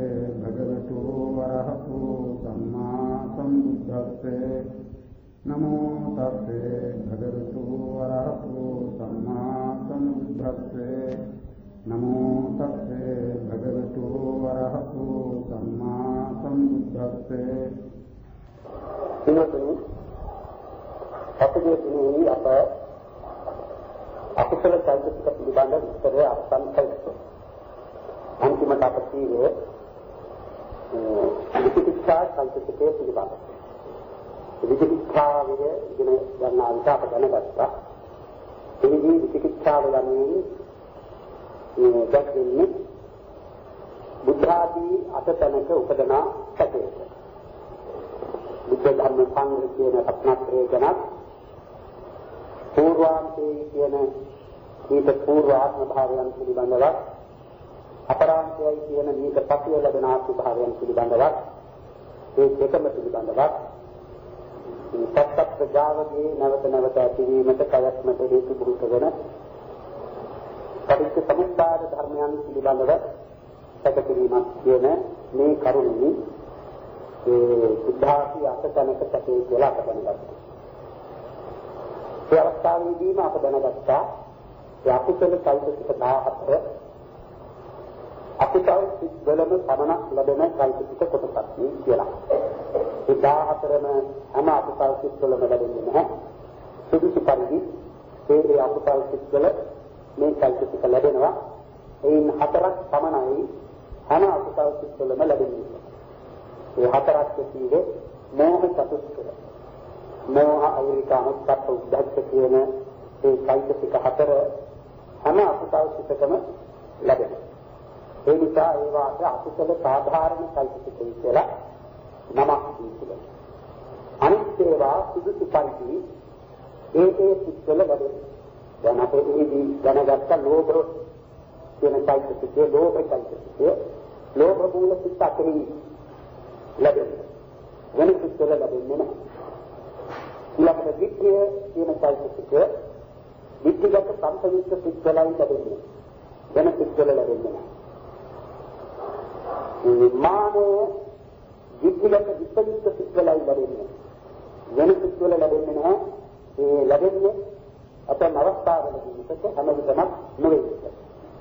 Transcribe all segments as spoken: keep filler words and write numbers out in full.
භගවතු වරහතු සම්මා සම්බුද්දස්සේ නමෝ තස්සේ භගවතු වරහතු සම්මා සම්බුද්දස්සේ නමෝ තස්සේ භගවතු වරහතු සම්මා සම්බුද්දස්සේ ඉන්නතුනි අපගේ දිනේ අප අකුසල චෛතසික පිළිබඳ විස්තරය අත්සන් කළා. අන්තිමට අප කීවේ විචිකිච්ඡා චෛතසිකයේ පිළිබඳ. විචිකිච්ඡාවේ ඉගෙන ගන්නා විට අප දැනගත්තා. එනිදී විචිකිච්ඡාව යන්නේ මේ දැක්වෙන්නේ බුද්ධ ආදී අතතනක උපදනා සැකයක. බුද්ධ ධර්ම සංග්‍රහ කියන රත්නත්‍රය ගැන పూర్වාන්තයේ කියන ඊට పూర్වාත්ම භාවයන් පිළිබඳව අපරාන්තයයි කියන මේක පසුව ලැබෙන ආත්ම භාවයන් පිළිබඳව ඒ දෙකම පිළිබඳව සත්‍ය ප්‍රජාවගේ නැවත නැවත ඇතිවීමට කයත්මට හේතු බුරුත වෙන පටිච්ච සමුප්පාද ධර්මයන් පිළිබඳව සැකසීමක් කියන මේ කරුණේ ඒ බුද්ධාසී අසතනක සැකේ කියලා අප දැනගත්තා. ඒ අවස්ථාවේදීම අප දැනගත්තා ඒ අකුසල චෛතසික දහහතර අකුසල සිත් වලම සමනක් ලැබෙන චෛතසික කොටසක් කියලා. ඒ දහහතරම හැම අකුසල සිත් වලම ලැබෙන්නේ නැහැ. සුදුසු පරිදි ඒ අකුසල සිත් වල මේ චෛතසික ලැබෙනවා. එයින් හතරක් පමණයි හැම අකුසල සිත් වලම ලැබෙන්නේ. ඒ හතරක් කියන්නේ මෝහ චතුස්කය. මෝහ අවිරිකානුස්සත් උද්දච්ච කියන ඒ චෛතසික හතර හැම අකුසල සිතකම ලැබෙනවා. ඒ නිසා ඒවාට අකුසල සාධාරණ චෛතසිකය කියලා නමක් දීලා. අනිත් ඒවා සුදුසු පරිදි ඒ ඒ සිත්වල ලැබෙනවා. දැන් අපේ එහිදී දැනගත්ත ලෝභ කියන චෛතසිකයේ ලෝභ චෛතසිකයේ ලෝභ මූල සිත් අතරින් ලැබෙනවා. වෙන සිත්වල ලැබෙන්නේ නැහැ. ඊළඟට විත්‍ය කියන චෛතසිකය විත්‍යගත සම්පවිත්‍ර සිත්වලයි ලැබෙන්නේ. වෙන සිත්වල ලැබෙන්නේ නැහැ. මානය විත්‍යගත විපරිත්‍ර සිත්වලයි ලැබෙන්නේ. වෙන සිත්වල ලැබෙන්නේ නැහැ. ඒ ලැබෙන්නේ අපේ අවස්ථාවලදී විතක හැම විටම නෙවෙයි.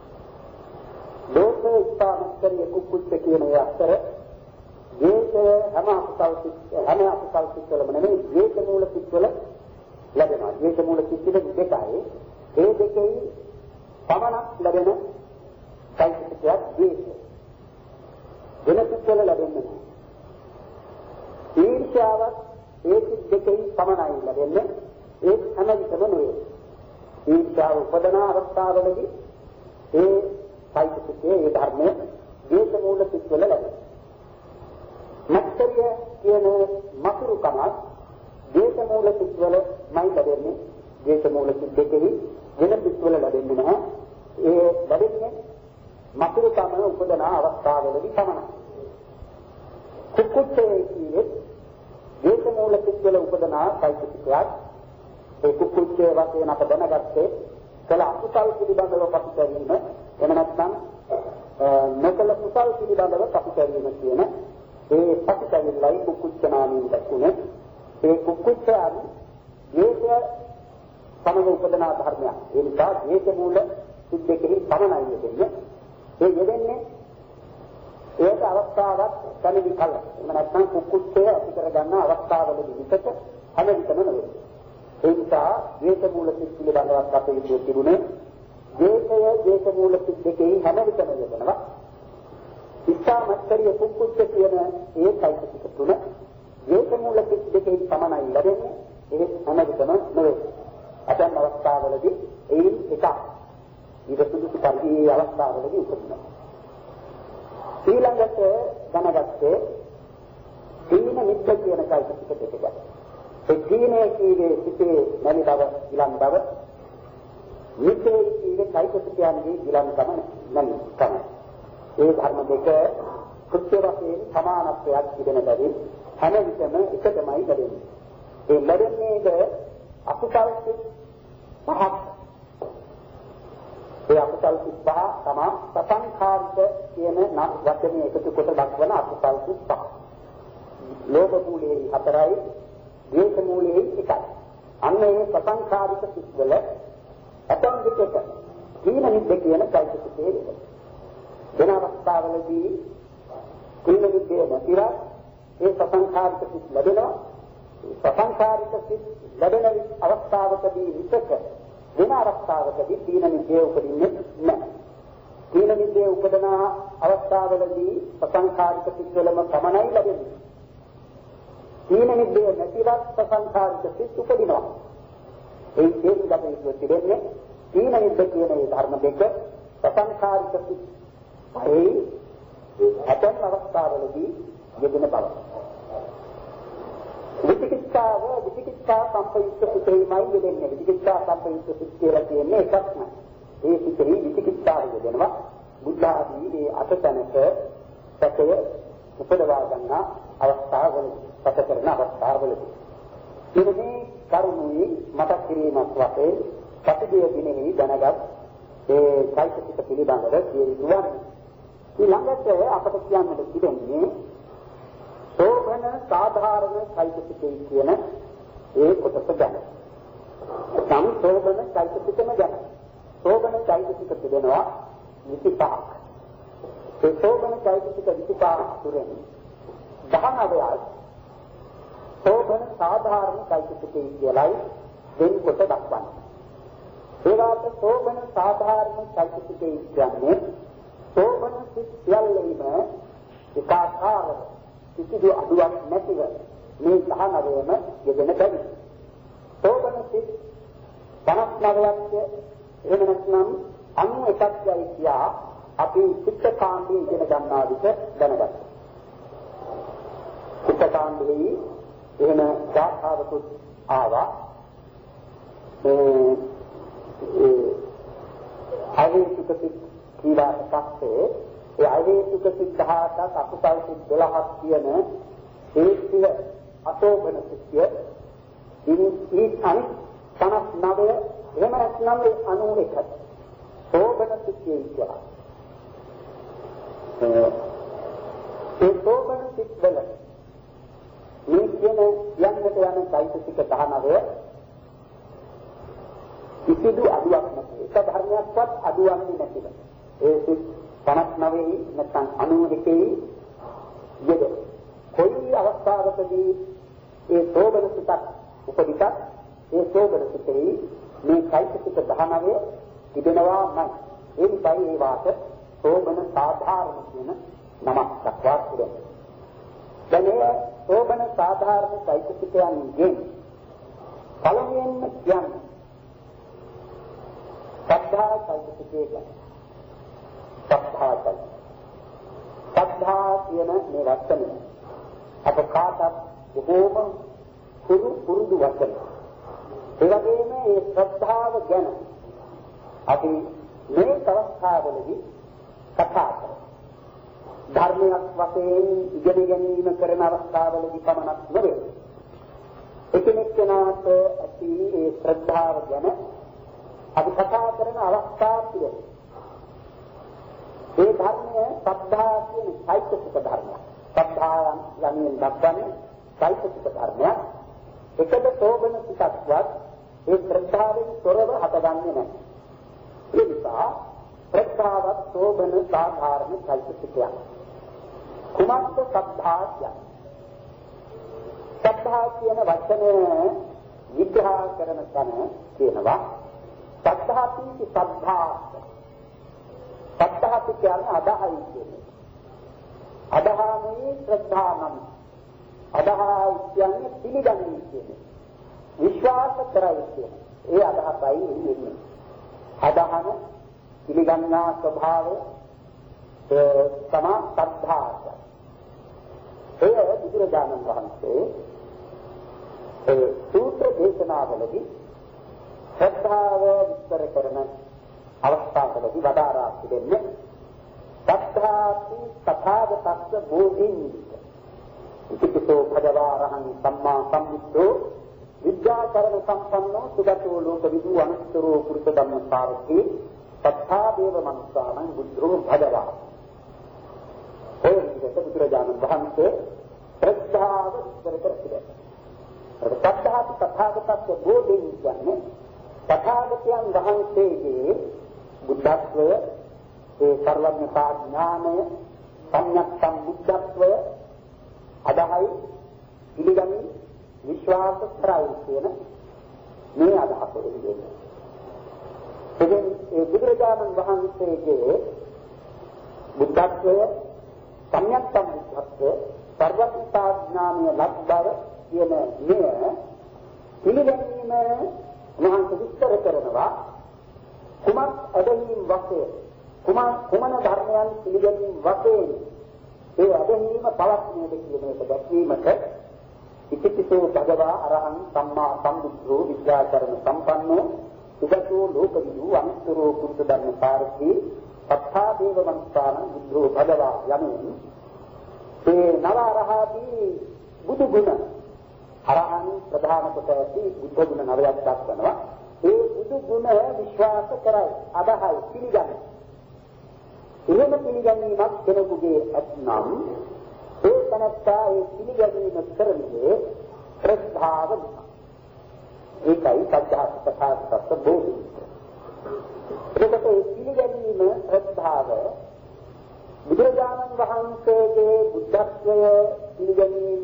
ලෝකේ ස්ථානස්තරිය කුක්කුච්ච කියන ඒ අතර ජීවිතය හැම අකුසල් සිත් හැම අකුසල් සිත්වලම නෙමෙයි ජීවිත මූල සිත්වල ලැබෙනවා. ජීවිත මූල සිත්වල දෙකයි. ඒ දෙකේ පමණක් ලැබෙන චෛතසිකයක් ජීවිතය. වෙන සිත්වල ලැබෙන්නේ නැහැ. ඊර්ෂ්‍යාව ඒ සිත් දෙකේ පමණයි ලැබෙන්නේ. ඒ හැම විටම නෙවෙයි. ඊර්ෂ්‍යාව උපදන අවස්ථාවලදී ඒ චෛතසිකයේ ඒ ධර්මයේ ජීවිත මූල සිත්වල ලැබෙනවා. මත්සරිය කියන මතුරු කමක් දේශ මූල සිත්වල මයි ලැබෙන්නේ. දේශ මූල සිත් දෙකෙහි වෙන සිත්වල ලැබෙන්නේ නැහැ. ඒ ලැබෙන්නේ මතුරු කම උපදන අවස්ථාවලදී පමණයි. කුක්කුච්චේ කියන්නේ දේශ මූල සිත්වල උපදන චෛතසිකයක්. ඒ කුක්කුච්චේ වශයෙන් අප දැනගත්තේ කළ අකුසල් පිළිබඳව පසුතැවීම එහෙම නැත්නම් නොකළ කුසල් පිළිබඳව පසුතැවීම කියන ඒ පසුතැවිල්ලයි කුක්කුච්ච නාමයෙන් දැක්ුනේ. ඒ කුක්කුච්චයන් මේක සමග උපදන ධර්මයක්. ඒ නිසා මේක මූල සිද්දකෙහි පමණයි යෙදෙන්නේ. ඒ යෙදෙන්නේ ඒක අවස්ථාවක් දැනෙවි කල. එහෙම නැත්නම් කුක්කුච්චය ඇති කර ගන්න අවස්ථාවලදී විතක හැම විටම නෙවෙයි. ඒ නිසා මේක මූල සිත් පිළිබඳව අපේ ඉදිරියේ තිබුණේ මේකය මේක මූල සිද්දකෙහි හැම විටම යෙදෙනවා. ඉස්සමත්තරිය කුක්කුච්ච කියන ඒ චෛතසික තුන ඒක මූල සිත් දෙකේ සමානයි ලැබෙන්නේ. ඒ හැම විටම නෙවෙයි. අතන් අවස්ථාවලදී ඒයින් එකක්. ඊට සුදුසු පරිදි අවස්ථාවලදී උපදිනවා. ඊළඟට දැනගත්තේ තීන මිද්ද කියන චෛතසික දෙකක්. ඒ තීනේ කීවේ සිටේ නැති බව ඊළඟ බව මිද්දේ කීවේ චෛතසිකයන්ගේ ඊළඟ කම නැති කම. ඒ ධර්ම දෙක කෘත්‍ය වශයෙන් සමානත්වයක් තිබෙන බැවින් හැම විටම එකටමයි ලැබෙන්නේ. ඒ ලැබෙන්නේද අකුසල් සිත් පහක්. ඒ අකුසල් සිත් පහ තමයි සසංඛාරික කියන නම් වචනේ එකතු කොට දක්වන අකුසල් සිත් පහ. ලෝභ මූලයේ හතරයි, ද්වේෂ මූලයේ එකයි. අන්න ඒ සසංඛාරික සිත් වල ඇතම් දෙකක තීන නිද්ද කියන চৈতසිකයේ වෙන. වෙන අවස්ථාවලදී තීන නිද්දේ නැතිව ඒ සසංඛාරික සිත් ලැබෙනවා. සසංඛාරික සිත් ලැබෙන අවස්ථාවකදී විතක වෙන අවස්ථාවකදී තීන නිද්දේ උපදින්නේ නැහැ. තීන නිද්දේ උපදන අවස්ථාවලදී සසංඛාරික සිත් වලම පමණයි ලැබෙන්නේ. තීන නිද්දේ නැතිවත් සසංඛාරික සිත් උපදිනවා. ඒ හේතු ගැටලුව තිබෙන්නේ තීන නිද්ද කියන මේ ධර්ම දෙක සසංඛාරික සිත් පහේ ඇතන් අවස්ථාවලදී යෙදෙන බව. විචිකිච්ඡාව විචිකිච්ඡා සම්පයුක්ත සිතේමයි යෙදෙන්නේ. විචිකිච්ඡා සම්පයුක්ත සිත කියලා කියන්නේ එකක් නෑ. ඒ සිතේ විචිකිච්ඡාව යෙදෙනවා. බුද්ධ ආදී මේ අටතනක සැකය උපදවා ගන්න අවස්ථාවවලදී සැක කරන අවස්ථාවවලදී ඉතින් කරුණුයි මතක් කිරීමක් වශයෙන් සතිදේ දිනෙහි දැනගත් ඒ চৈতසික පිළිබඳව කියනවා. ඊළඟට අපට කියන්නට තිබෙන්නේ සෝභන සාධාරණ চৈতසිකේ කියන ඒ කොටස ගැන. සම් සෝභන চৈতසිකම ගැන. සෝභන চৈতසික තිබෙනවා විසිපහක්. ඒ සෝභන চৈতසික විසිපහ තුරෙන් දහනවයයි සෝභන සාධාරණ চৈতසිකේ කියලායි වෙන්කොට දක්වන්නේ. ඒවාට සෝභන සාධාරණ চৈতසිකේ කියන්නේ සෝභන සිත් සියල්ලෙම එකාකාරව කිසිදු අඩුවක් නැතිව මේ දහනවයම යෙදෙන බැරි. සෝභන සිත් පනස් නවයක් එහෙම නැත්නම් අනු එකක්යි කියා අපි චිත්තකාණ්ඩයේ ඉගෙන ගන්නා විට දැනගත්තා. චිත්තකාණ්ඩයේ එහෙම ගාථාවකුත් ආවා. ඒ ඒ අවේතුක සිත් කීවාට පස්සේ ඒ අවේතුක සිත් දහසක් අකුසල් සිත් දොළහක් කියන ඒකීය අසෝභන සිත්ය ඉනි අනිත් පනස් නවය එහෙම නැත්නම් ඒ අනු එක සෝභන සිත්ය කියලා. ඒ සෝභන සිත් වල මේ කියන යන්නට යන চৈতසික දහනවය කිසිදු අඩුවක් නැති. එක ධර්මයක්වත් අඩුවන්නේ නැතිව. ඒ සිත් පනස් නවයේ නැත්නම් අනූ එකේ යෙද. කොයි අවස්ථාවකදී ඒ සෝබන සිතක් උපදිතත් ඒ සෝබන සිතේ මේ চৈতසික දහනවය තිබෙනවා නම් ඒ නිසායි ඒ වාට සෝබන සාධාරණ කියන නමක් දක්වා තිබෙනවා. දැන් මේ සෝබන සාධාරණ চৈতසිකයන්ගෙන් පළමුවෙන්ම කියන්නේ සද්ධා চৈতසිකය ගැන. සද්ධා চৈতසික. සද්ධා කියන මේ වචනය අප කාටත් බොහෝම පුරු පුරුදු වචනය. ඒ වගේම මේ ශ්‍රද්ධාව ගැන අපි මේ අවස්ථාවවලදී කතා කරමු. ධර්මයක් වශයෙන් ඉගෙන ගැනීම කරන අවස්ථාවවලදී පමණක් නෙවෙයි. එකිනෙක කෙනාට ඇති ඒ ශ්‍රද්ධාව ගැන අපි කතා කරන අවස්ථාවකදී ඒ ධර්මය සද්ධා කියන চৈতසික ධර්මයක්. සද්ධායන් යන්නේ දක්වන්නේ চৈতසික ධර්මයක්. එකද සෝබන සිතක්වත් ඒ ශ්‍රද්ධාවෙන් තොරව හටගන්නේ නැහැ. ඒ නිසා ශ්‍රද්ධාවත් සෝබන සාධාරණ চৈতසිකයක්. කුමක්ද සද්ධා කියන්නේ? සද්ධා කියන වචනය විග්‍රහ කරන තැන කියනවා සද්ධාති සද්ධා. සද්ධාති කියන්නේ අදහයි කියන්නේ. අදහාමේ ශ්‍රද්ධානම්. අදහයි කියන්නේ පිළිගන්නේ කියන්නේ. විශ්වාස කරයි කියන්නේ. ඒ අදහසයි එන්නේ. අදහන පිළිගන්නා ස්වභාවය ඒ තමයි සද්ධා. එය බුදුරජාණන් වහන්සේ ඒ සූත්‍ර දේශනාවලදී ශ්‍රද්ධාව විස්තර කරන අවස්ථාවලදී වදාරා තිබෙන්නේ සද්ධාති තථාගතස්ස බෝධින් ඉතිපිසෝ භගවාරහං සම්මා සම්බුද්ධෝ විද්‍යාකරණ සම්පන්නෝ සුගතෝ ලෝක විදු අනුත්තරෝ පුරුෂ ධම්ම සාරති තථා දේව මනුස්සානං බුද්ධෝ භගවා. ඒ විදිහට බුදුරජාණන් වහන්සේ ශ්‍රද්ධාව විස්තර කරතියි. ඒ ශ්‍රද්ධාව තථාගතත්ව බෝධින් කියන්නේ තථාගතයන් වහන්සේගේ බුද්ධත්වය, ඒ සර්වඥතා ඥානය, සම්‍යක් සම්බුද්ධත්වය අදහයි පිළිගනි විශ්වාස කරයි කියන මේ අදහස එන්නේ. එදින ඒ බුදුරජාණන් වහන්සේගේ බුද්ධත්වය, සම්‍යක් සම්බුද්ධත්වය, සර්වඥතා ඥානය ලබ්බව කියන මේ පිළිගැනීම මහන්ස විස්තර කරනවා. කුමක් අදහින් වශයෙන් කුමන කුමන ධර්මයන් පිළිගැනීම වශයෙන් ඒ අදහිම පවත්නේද කියන එක දැක්වීමට ඉතිපිසෝ භගවා අරහං සම්මා සම්බුද්ධෝ විද්‍යාචරණ සම්පන්නෝ සුගතෝ ලෝකවිදු අනුත්තරෝ කුද්ධ ධර්ම පාරති තථා දේව මනුස්සානං බුද්ධෝ භගවා යමින් ඒ නව අරහදී බුදු ගුණ අරහන් ප්‍රධාන කොට ඇති බුද්ධ ගුණ නවයක් දක්වනවා. ඒ බුදු ගුණ විශ්වාස කරයි, අදහයි, පිළිගන්නේ. එහෙම පිළිගැනීමක් කෙනෙකුගේ ඇත්නම් ඒ තනත්තා ඒ පිළිගැනීම කරන්නේ ශ්‍රද්ධාව නිසා. ඒකයි සත්‍යාස තථාගත බෝධි. ඒකට ඒ පිළිගැනීම ශ්‍රද්ධාව බුදුරජාණන් වහන්සේගේ බුද්ධත්වය පිළිගැනීම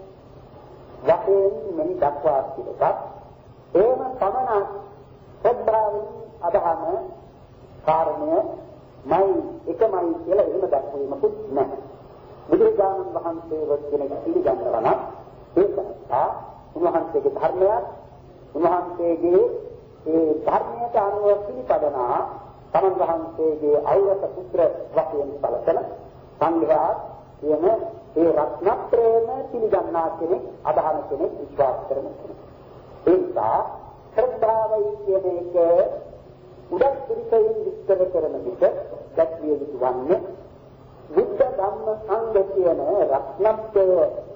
වශයෙන් මෙහි දක්වා තිබෙනවා. එහෙම පමණ ශ්‍රද්ධාවෙන් අදහන කාරණය මයි එකමයි කියලා එහෙම දක්වීමකුත් නැහැ. බුදුරජාණන් වහන්සේව කෙනෙක් පිළිගන්නවා නම් ඒක නිසා උන්වහන්සේගේ ධර්මයක්, උන්වහන්සේගේ ඒ ධර්මයට අනුව පිළිපදනා තමන් වහන්සේගේ අවරත පුත්‍ර වශයෙන් සැලකෙන සංඝයා කියන ඒ රත්නත්‍රයම පිළිගන්නා කෙනෙක්, අදහන කෙනෙක්, විශ්වාස කරන කෙනෙක්. ඒ නිසා ශ්‍රද්ධාවයි කියන එක උඩත් පිළිපෙයින් විස්තර කරන විට දැක්විය යුතු වන්නේ බුද්ධ ධම්ම සංඝ කියන රත්නත්‍රය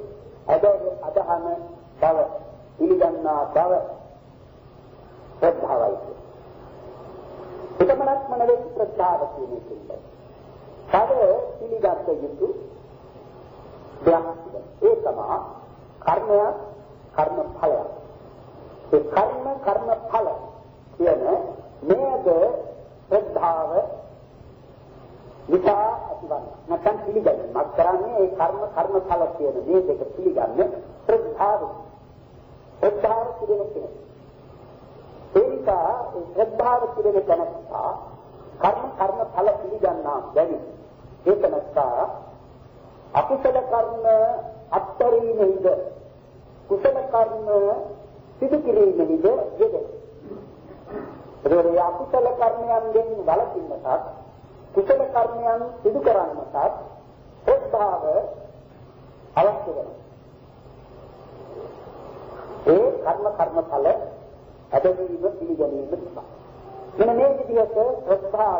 අදහන බව, පිළිගන්නා බව ශ්‍රද්ධාවයි. එකමනක්ම නෙවෙයි ශ්‍රද්ධාව කියන එක. තව පිළිගත යුතු දෙයක් ඒ තමයි කර්මය, කර්ම ඵලය. ඒ කර්ම කර්ම ඵල කියන මේක ශ්‍රද්ධාව විචා ඇතිවන්නේ. නැත්නම් පිළිගන්නේ. මත් කරන්නේ ඒ කර්ම කර්ම ඵල කියන මේ දෙක පිළිගන්නේ ශ්‍රද්ධාව. ශ්‍රද්ධාව පිළිගන්නේ. ඒ නිසා ඒ ශ්‍රද්ධාව පිළිගෙන තනත්තා කර්ම කර්ම ඵල පිළිගන්නා බැරි. ඒක නැත්තා අකුසල කර්ම අත්තරීමේද කුසල කර්ම සිදු කිරීමේද යෙදෙන. ඒ අකුසල කර්මයන්ගෙන් වළකින්නටත් කුසල කර්මයන් සිදු කරන්නටත් ශ්‍රද්ධාව අවශ්‍ය වෙනවා. ඒ කර්ම කර්ම ඵල අදවීම පිළිගැනීම නිසා. මෙන්න මේ විදිහට ශ්‍රද්ධාව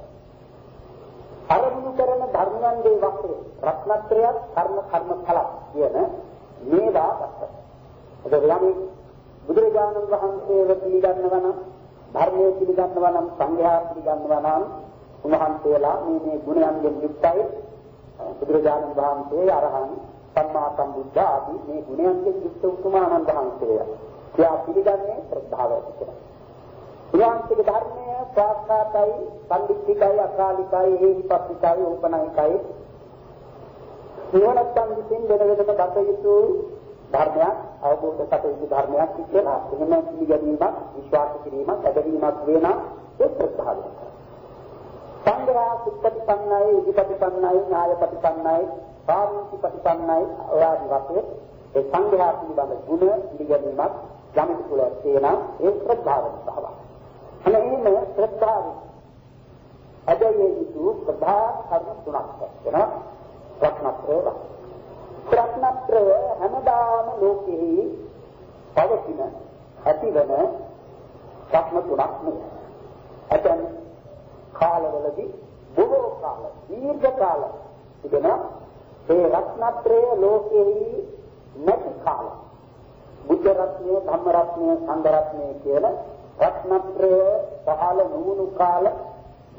අරමුණු කරන ධර්මයන්ගේ වශයෙන් රත්නත්‍රයක් කර්ම කර්ම ඵල කියන මේවා දක්වනවා. එතකොට බුදුරජාණන් වහන්සේව පිළිගන්නවා නම්, ධර්මයේ පිළිගන්නවා නම්, සංඝයා පිළිගන්නවා නම් උන්වහන්සේලා මේ මේ ගුණයන්ගෙන් යුක්තයි. බුදුරජාණන් වහන්සේ අරහන් සම්මා සම්බුද්ධ ආදී මේ ගුණයන්ගෙන් යුක්ත උතුමාණන් වහන්සේය. කියා පිළිගන්නේ ශ්‍රද්ධාව ඇති කරගන්න. ඊළඟට ධර්මයේ සාක්ෂාතයි, සම්දික්කයි, අකාලිකයි, හේහිපස්සිකයි, උපනායිකයි නිවනත්තන් විසින් වෙන වෙනම දත යුතු ධර්මයක්, අවබෝධ කර යුතු ධර්මයක් කියලා එහෙම පිළිගැනීමක්, විශ්වාස කිරීමක්, ඇදහිීමක් වෙන ඒ ශ්‍රද්ධාවයි. සංඝයා සුප්පටිපන්නයි, ඉදිපටිපන්නයි, ඥායපටිපන්නයි, පාරිපටිපන්නයි ආදී වශයෙන් ඒ සංඝයා පිළිබඳ ගුණ පිළිගැනීමක් යම් කුල තියෙන ඒ ශ්‍රද්ධාව සහවයි. අනේ මේ ශ්‍රද්ධාව අදයේ යුතු ප්‍රධාන කර්ම තුනක් වෙනවා. රත්නත්‍රය. රත්නත්‍රය හැමදාම ලෝකෙහි පවතින ඇතිවන රත්න තුනක් නෙවෙයි. ඇතන් කාලවලදී බොහෝ කාල, දීර්ඝ කාල තිබෙන ඒ රත්නත්‍රය ලෝකෙහි නැති කාල. බුද්ධ රත්නය, ධම්ම රත්නය, සංඝ රත්නය කියන රත්නත්‍රය පහළ නුණු කාල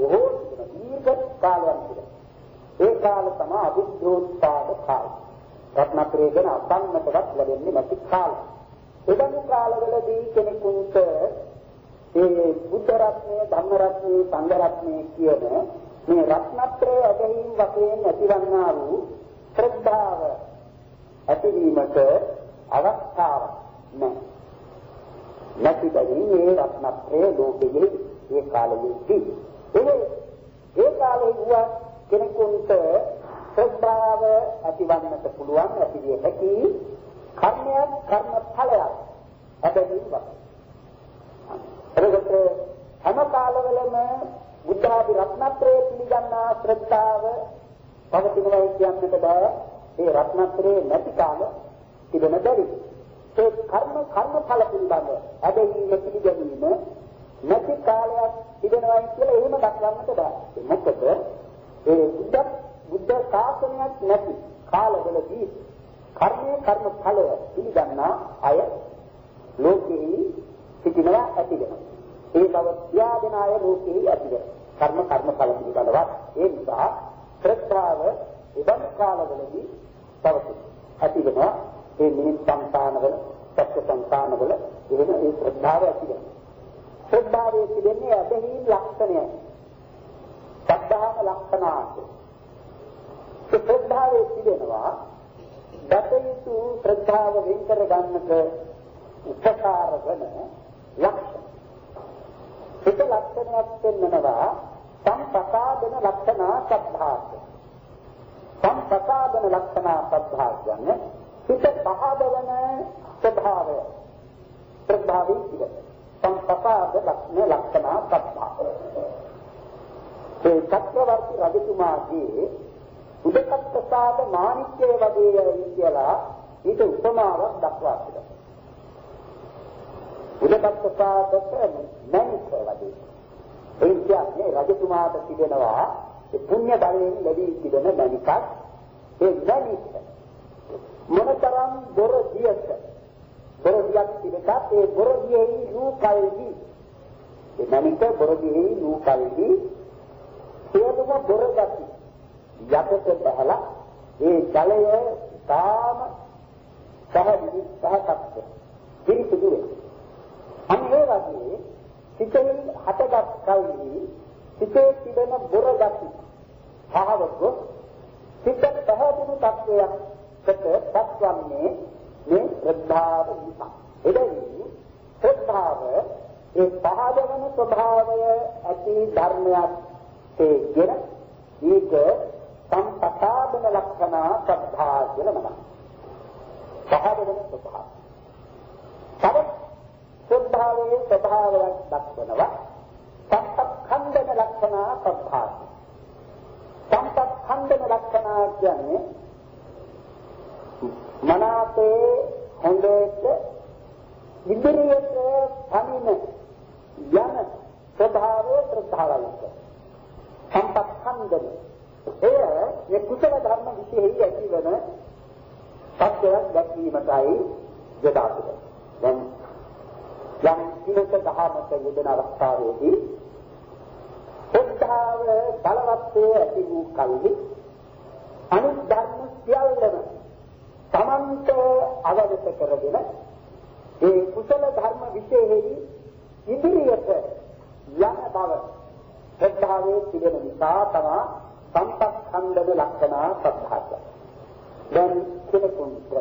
බොහෝ දීර්ඝ කාලයක් තිබෙනවා. ඒ කාල තමයි අවිද්‍යෝත්පාද කාලය. රත්නත්‍රය ගැන අසන්නටවත් ලැබෙන්නේ නැති කාලය. එබඳු කාලවලදී කෙනෙකුට ඒ බුද්ධ රත්නය, ධම්ම රත්නය, සංඝ රත්නය කියන මේ රත්නත්‍රය ඇදහිීම වශයෙන් ඇතිවන්නා වූ ශ්‍රද්ධාව ඇතිවීමට අවස්ථාවක් නැහැ. නැති බැවින් මේ රත්නත්‍රය ලෝකයේ ඒ කාලයේදී ඒ ඒ කාලේ වුණා කෙනෙකුට ශ්‍රද්ධාව ඇතිවන්නට පුළුවන් ඇතිවිය හැකි කර්මයක් කර්ම ඵලයක් ඇදහිීම වශයෙන්. එතකොට හැම කාලවලම බුද්ධ ආදී රත්නත්‍රය පිළිගන්නා ශ්‍රද්ධාව පවතිනවා කියන්නට බෑ. ඒ රත්නත්‍රයේ නැති කාල තිබෙන බැරි. ඒ කර්ම කර්ම ඵල පිළිබඳ ඇදහිීම පිළිගැනීම නැති කාලයක් තිබෙනවා කියලා එහෙම දක්වන්නට බෑ. මොකද ඒ බුද්ධ බුද්ධ ශාසනයක් නැති කාලවලදී කර්මයේ කර්ම ඵලය පිළිගන්නා අය ලෝකෙහි සිටිනවා ඇතිවෙනවා. ඒ බව ත්‍යාගන අය ලෝකෙහි ඇතිවෙනවා. කර්ම කර්ම ඵල පිළිබඳව ඒ නිසා ශ්‍රද්ධාව ඉබන් කාලවලදී පවතී. ඇතිවෙනවා. ඒ මිනිස් සංකානවල, සත්‍ය සංකානවල එහෙම ඒ ශ්‍රද්ධාව ඇතිවෙනවා. ශ්‍රද්ධාවේ තිබෙන්නේ ඇදහිීම් ලක්ෂණය. සද්ධාම ලක්ෂණාත්. ඒ ශ්‍රද්ධාවේ තිබෙනවා දතයුතු ශ්‍රද්ධාව වෙන් කර ගන්නට උපකාර වන ලක්ෂණ. ඒක ලක්ෂණයක් වෙනවා සම්පසාදන ලක්ෂණ සද්ධාත. සම්පසාදන ලක්ෂණ සද්ධාත කියන්නේ හිත පහදවන ස්වභාවය. ශ්‍රද්ධාවේ තිබෙන සම්පසාද ලක්ෂණ ලක්ෂණ සද්ධාත. ඒ චක්‍රවර්ති රජතුමාගේ උදකත්සාද මාණික්‍ය වගේ කියලා ඊට උපමාවක් දක්වා තිබෙනවා. උදකත්සාදට මැණික් වගේ. ඒ කියන්නේ රජතුමාට තිබෙනවා ඒ පුණ්‍ය බලයෙන් ලැබී තිබෙන මැණිකක්. ඒ මැණික් මොනතරම් බොරදියක බොරදියක් තිබෙකත් ඒ බොරදියෙහි නූකල්හි ඒ මැණික බොරදියෙහි නූකල්හි සියලුම බොරගති යටට බහලා ඒ ජලය තාම සහජී සහකප්ප පිරිසිදු වේ. අන්න ඒ වගේ සිතෙන් හටගත් කල්හි සිතේ තිබෙන බොරගති පහවක සිත පැහැදිලි තත්වයකට පත්වන්නේ මේ ශ්‍රද්ධාව නිසා. එබැවින් ශ්‍රද්ධාව ඒ පහදවන ස්වභාවය ඇති ධර්මයක් කියන ඊට සම්පසාදන ලක්ෂණ සද්ධා කියලා නමයි. පහදවන ස්වභාවය. තව ශ්‍රද්ධාවේ ස්වභාවයක් දක්වනවා සම්පඛණ්ඩන ලක්ෂණ සද්ධා. සම්පඛණ්ඩන ලක්ෂණ කියන්නේ මනසේ හොඳට ඉදිරියට පනින යන ස්වභාවයේ ශ්‍රද්ධාවයි. සම්පඛණ්ඩන එය මේ කුසල ධර්ම විශේෂයි ඇතිවන සත්‍යයක් දැක්වීමටයි යොදාගන්නේ. දැන් යම් කිසික දහමක යෙදෙන අවස්ථාවේදී ශ්‍රද්ධාව බලවත් ඇති වූ කල්හි අනිත් ධර්ම සියල්ලම තමන්ට අවදත කරගෙන ඒ කුසල ධර්ම විශේෂයි ඉදිරියට යන බව ශ්‍රද්ධාවේ තිබෙන නිසා තමයි සම්පඛණ්ඩන ලක්ෂණ සද්ධාත. දැන් කෙනෙකුට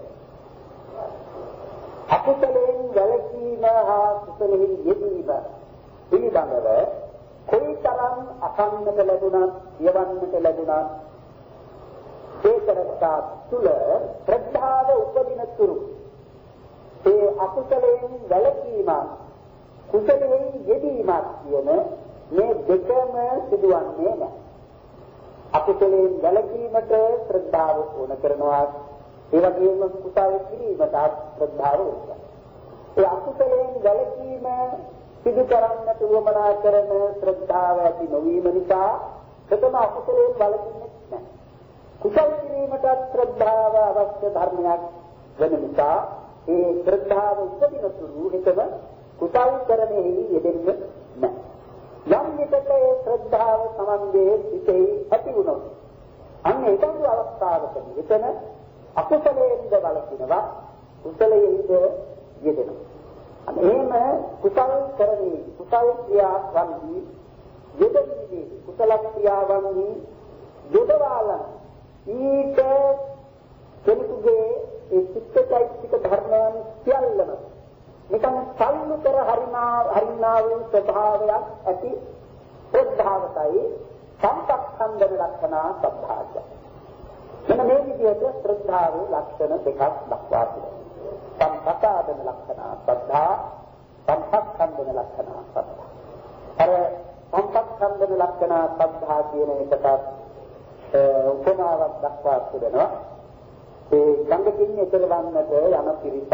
අකුසලයෙන් වැළකීම හා කුසලයෙන් යෙදීම පිළිබඳව කොයිතරම් අසන්නට ලැබුණත්, යවන්නට ලැබුණත් ඒතරත්තා තුල ශ්‍රද්ධාව උපදින තුරු ඒ අකුසලයෙන් වැළකීම කුසලයෙන් යෙදීම කියන මේ දෙකම සිදුවන්නේ නැහැ. අකුසලයෙන් වැළකීමට ශ්‍රද්ධාව ඕන කරනවා. ඒ වගේම කුසල කිරීමට ශ්‍රද්ධාව ඕන. ඒ අකුසලයෙන් වැළකීම සිදු කරන්නට උවමනා කරන ශ්‍රද්ධාව ඇති නොවීම නිසා ප්‍රථම අකුසලයෙන් වැළකීමක් නැහැ. කුසල කිරීමට ශ්‍රද්ධාව අවශ්‍ය ධර්මයක් වෙන නිසා ඒ ශ්‍රද්ධාව උපදින තුරු හිතම කුසල කරණෙහි යෙදෙන්නේ නැහැ. යම් විටක ඒ ශ්‍රද්ධාව සමන්ගේ සිටෙහි ඇති වුණොත් අන්න ඒ බඳු අවස්ථාවකදී එතන අකුසලයෙන්ද වළකිනවා කුසලයෙන්ද යෙදෙනවා. අන්න එහෙම කුසල කරන්නේ කුසල ක්‍රියාවන්හි යෙදෙන්නේ කුසල ක්‍රියාවන්හි යෙදවාලන ඊට කෙනෙකුගේ ඒ චිත්තචෛතසික ධර්මයන් සියල්ලම නිකන් සල්ලු කර හරිනා හරිනා වූ ස්වභාවයක් ඇති ශ්‍රද්ධාවතයි සම්පක්ඛන්දන ලක්ෂණ සද්ධාය. මෙන්න මේ විදිහට ශ්‍රද්ධාවේ ලක්ෂණ දෙකක් දක්වා තිබෙනවා. සම්පකාදන ලක්ෂණ සද්ධා, සම්පක්ඛන්දන ලක්ෂණ සද්ධා. අර සම්පක්ඛන්දන ලක්ෂණ සද්ධා කියන එකට උපමාවක් දක්වා තිබෙනවා. ඒ ගංගකින් එතර වන්නට යන පිරිසක්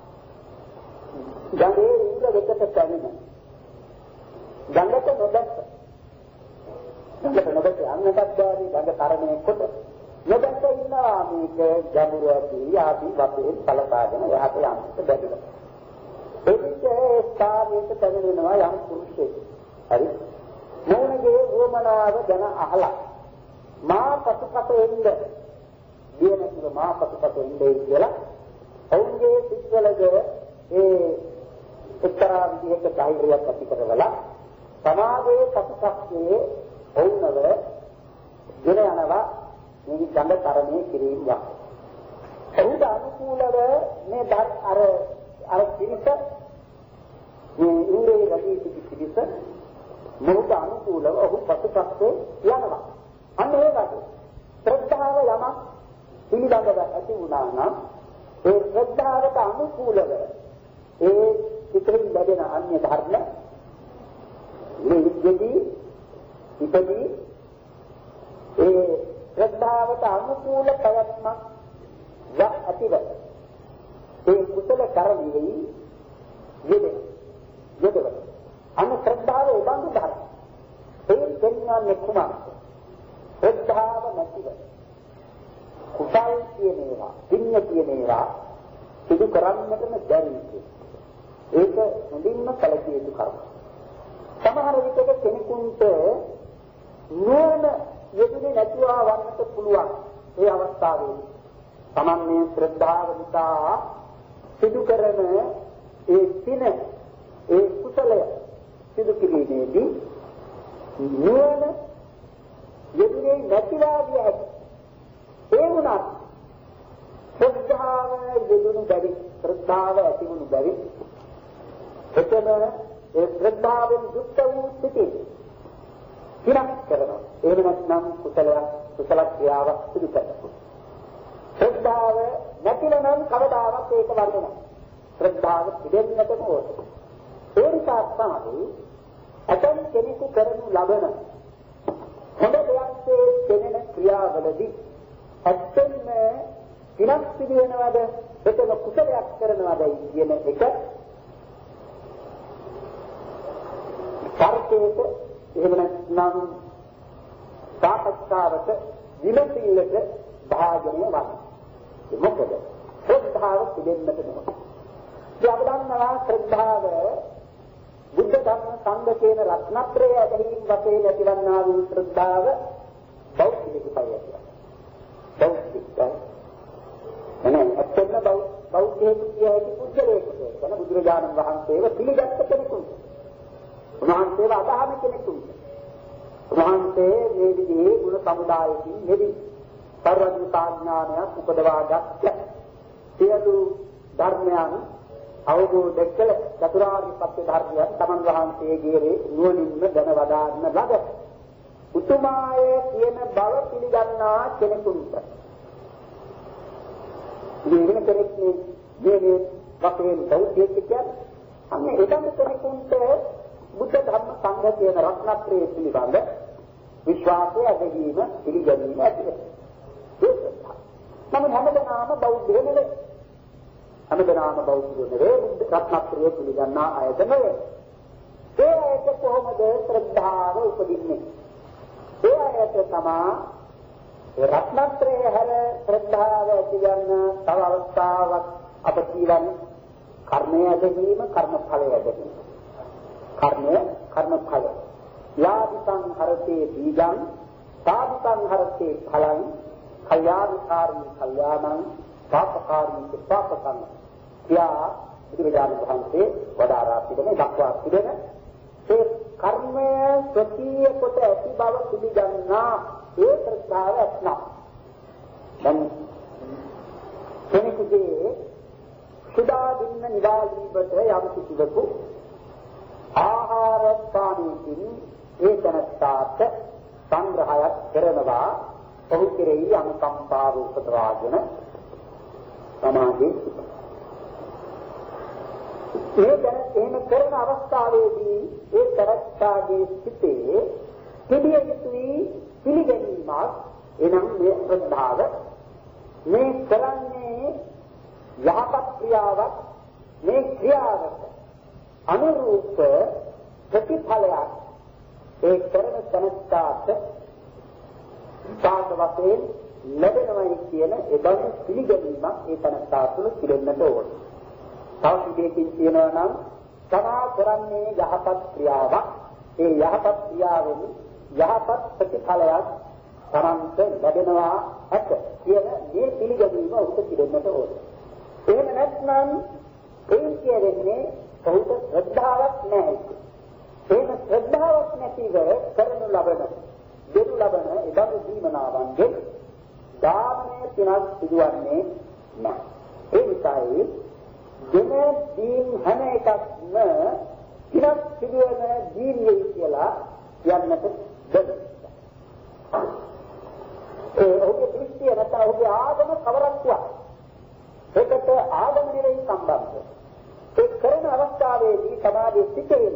ගඟේ ඉඳ වෙතට පැමිණ ගඟට නොදැක්ක ගඟට නොදැක්ක යන්නටත් බැරි ගඟ තරණය කොට නොදැක්ක ඉන්නවා මේක ගැඹුරු ඇති ආදී වශයෙන් කලපාගෙන යහට යන්නට බැරිලා ඒ විදිහේ ස්ථානයට පැමිණෙනවා යම් පුරුෂයෙක් හරි මොනගේ වමනාව ගැන අහලා මා පසුපස එන්න දින කිව මා පසුපස එන්නේ කියලා ඔවුන්ගේ සිත්වලගේ ඒ එක්තරා විදිහක ධෛර්යයක් ඇති කරවලා සමාජයේ පසුපස්සේ ඔවුන්ව ගෙන යනවා මේ ගඳ තරණය කිරීම වා. ඔහුට අනුකූලව මේ ධර් අර අර පිරිස මේ ඉන්ද්‍රිය රැඳී සිටි පිරිස මොහොත අනුකූලව ඔහු පසුපස්සේ යනවා. අන්න ඒ වගේ ශ්‍රද්ධාව යමක් පිළිබඳව ඇති වුණා නම් ඒ ශ්‍රද්ධාවට අනුකූලව ඒ පිටින් ලැබෙන අන්‍ය ධර්ම මේ විද්‍යදී ඉපදී ඒ ශ්‍රද්ධාවට අනුකූල ප්‍රයත්නක් ව ඇතිව ඒ කුසල කරණෙහි යෙදෙන යෙදෙන අනු ශ්‍රද්ධාව උබඳු ධර්ම ඒ දෙන්නාන්නේ කුමක්ද ශ්‍රද්ධාව නැතිව කුසල් කියන ඒවා පින්න කියන ඒවා සිදු කරන්නටම බැරි ඒක මුලින්ම කලකිය යුතු කර්ම. සමහර විටක කෙනෙකුට නුවණ යෙදුනේ නැතුව වන්නට පුළුවන් ඒ අවස්ථාවේදී. සමන්නේ ශ්‍රද්ධාව නිසා සිදු කරන ඒ පින ඒ කුසලය සිදු කිරීමේදී නුවණ යෙදුනේ නැතිවා විය හැකියි. ඒ වුණත් ශ්‍රද්ධාව යෙදුණු බැරි ශ්‍රද්ධාව ඇති වුණු බැරි එතන ඒ ශ්‍රද්ධාවෙන් යුක්ත වූ සිටින් කිරක් කරනවා. එහෙම නැත්නම් කුසලයක් කුසල ක්‍රියාවක් සිදු කරනවා. ශ්‍රද්ධාව නැතිනම් කවදාවත් ඒක වර්ධන ශ්‍රද්ධාව පිළිදෙන්නටම ඕන. ඒ නිසා තමයි අතන් කෙනෙකු කරනු ලබන හොඳ දෙයක්සේ කෙනෙන ක්‍රියාවලදී ඇත්තම විනාශ සිදු වෙනවද එතන කුසලයක් කරනවද කියන එක කාර්යයට එහෙම නැත්නම් සාපේක්ෂවට විමසිල්ලට භාජනය වන්නේ. මොකද ශ්‍රද්ධාව පිළිෙන්නට නෙමෙයි. ඒ අපදන්නවා ශ්‍රද්ධාව බුද්ධ ධර්ම සංඝ කියන රත්නත්‍රය ඇදහිීම වශයෙන් ඇතිවන්නා වූ ශ්‍රද්ධාව බෞද්ධිකයි කියලා. බෞද්ධිකයි. එනේ අත්‍යන්ත බෞද්ධයෙකු කියයි පුද්ගලයෙකුට කියන බුදුරජාණන් වහන්සේව පිළිගත්ත කෙනෙකුට. උන්වහන්සේව අදහන කෙනෙකුට. උන්වහන්සේ මේ විදිහේ ගුණ සමුදායකින් මෙදි සර්වඥතා ඥානයක් උපදවාගත් සියලු ධර්මයන් අවබෝධ කළ චතුරාර්ය සත්‍ය ධර්මයන් තමන් වහන්සේගේ නුවණින්ම දැන වදාන්න ලද උතුමාය කියන බව පිළිගන්නා කෙනෙකුට මේ වෙන කෙනෙක් මේ මේ වශයෙන් බෞද්ධයෙක් කියන්නේ අන්නේ ඒකම කෙනෙකුට බුද්ධ ධර්ම සංඝ කියන රත්නත්‍රයේ පිළිබඳ විශ්වාසය ඇතිවීම පිළිගැනීම ඇති වෙනවා. නමුත් හැමදෙනාම බෞද්ධ නෙවෙයි. හැමදෙනාම බෞද්ධ නෙවෙයි රත්නත්‍රයේ පිළිගන්නා අයද නෙවෙයි. ඒ අයට කොහොමද ශ්‍රද්ධාව උපදින්නේ? ඒ අයට තමා රත්නත්‍රයේ හැර ශ්‍රද්ධාව ඇතිවන්න තව අවස්ථාවක් අප කියවන්නේ කර්මය ඇදහිීම කර්මඵලය ඇදහිීම. කර්මය කර්මඵල යාදිකං හරතේ බීජං සාදිකං හරතේ ඵලං කල්යාණකාරී කල්යාණං පාපකාරී පාපකං කියා බුදුරජාණන් වහන්සේ වදාරා තිබෙන දක්වා තිබෙන ඒ කර්මය ස්වකීය කොට ඇති බව පිළිගන්නා ඒ ශ්‍රද්ධාව ඇත්නම් දැන් කෙනෙකුගේ සුදා දින්න නිදාලීපත යම් කිසිවකු ආහාර පානීකින් ඒ තනස්සාට සංග්‍රහයක් කරනවා ඔහු කෙරෙහි අනුකම්පාව උපදවාගෙන සමාධි මේ දැන එහෙම කරන අවස්ථාවේදී ඒ තරස්කාගේ සිටේ පිළිය යුතුයි පිළිගැනීමක් එනම් මේ ශ්‍රද්ධාව මේ කරන්නේ යහපත් ක්‍රියාවක් මේ ක්‍රියාවට අනුරූප ප්‍රතිඵලයක් ඒ කරන තනස්කාට සාධ වශයෙන් ලැබෙනවයි කියන එබඳු පිළිගැනීමක් ඒ තනස්කා තුළ පිළිෙන්නට ඕන. තව විදිහකින් කියනවා නම් තමා කරන්නේ යහපත් ක්‍රියාවක් ඒ යහපත් ක්‍රියාවෙන් යහපත් ප්‍රතිඵලයක් තමන්ට ලැබෙනවා ඇත කියන මේ පිළිගැනීම ඔහුට පිළිෙන්නට ඕන. එහෙම නැත්නම් ඒ කියන්නේ ඔහුට ශ්‍රද්ධාවක් නැහැ. එහෙම ශ්‍රද්ධාවක් නැතිව කරනු ලබන දෙනු ලබන එබඳු දීමනාවන්ගෙන් ධාර්මයේ තිනක් සිදුවන්නේ නැහැ. ඒ නිසායි දෙන දීම් හැම එකක්ම තිනක් සිදුවන දීර්යයි කියලා කියන්නට බැහැ. ඒ ඔහුගේ දෘෂ්ටිය නැත්නම් ඔහුගේ ආගම කවරක් වුණා. ඒකට ආගම නෙවෙයි සම්බන්ධ. ඒ කරන අවස්ථාවේදී සමාජයේ සිටේ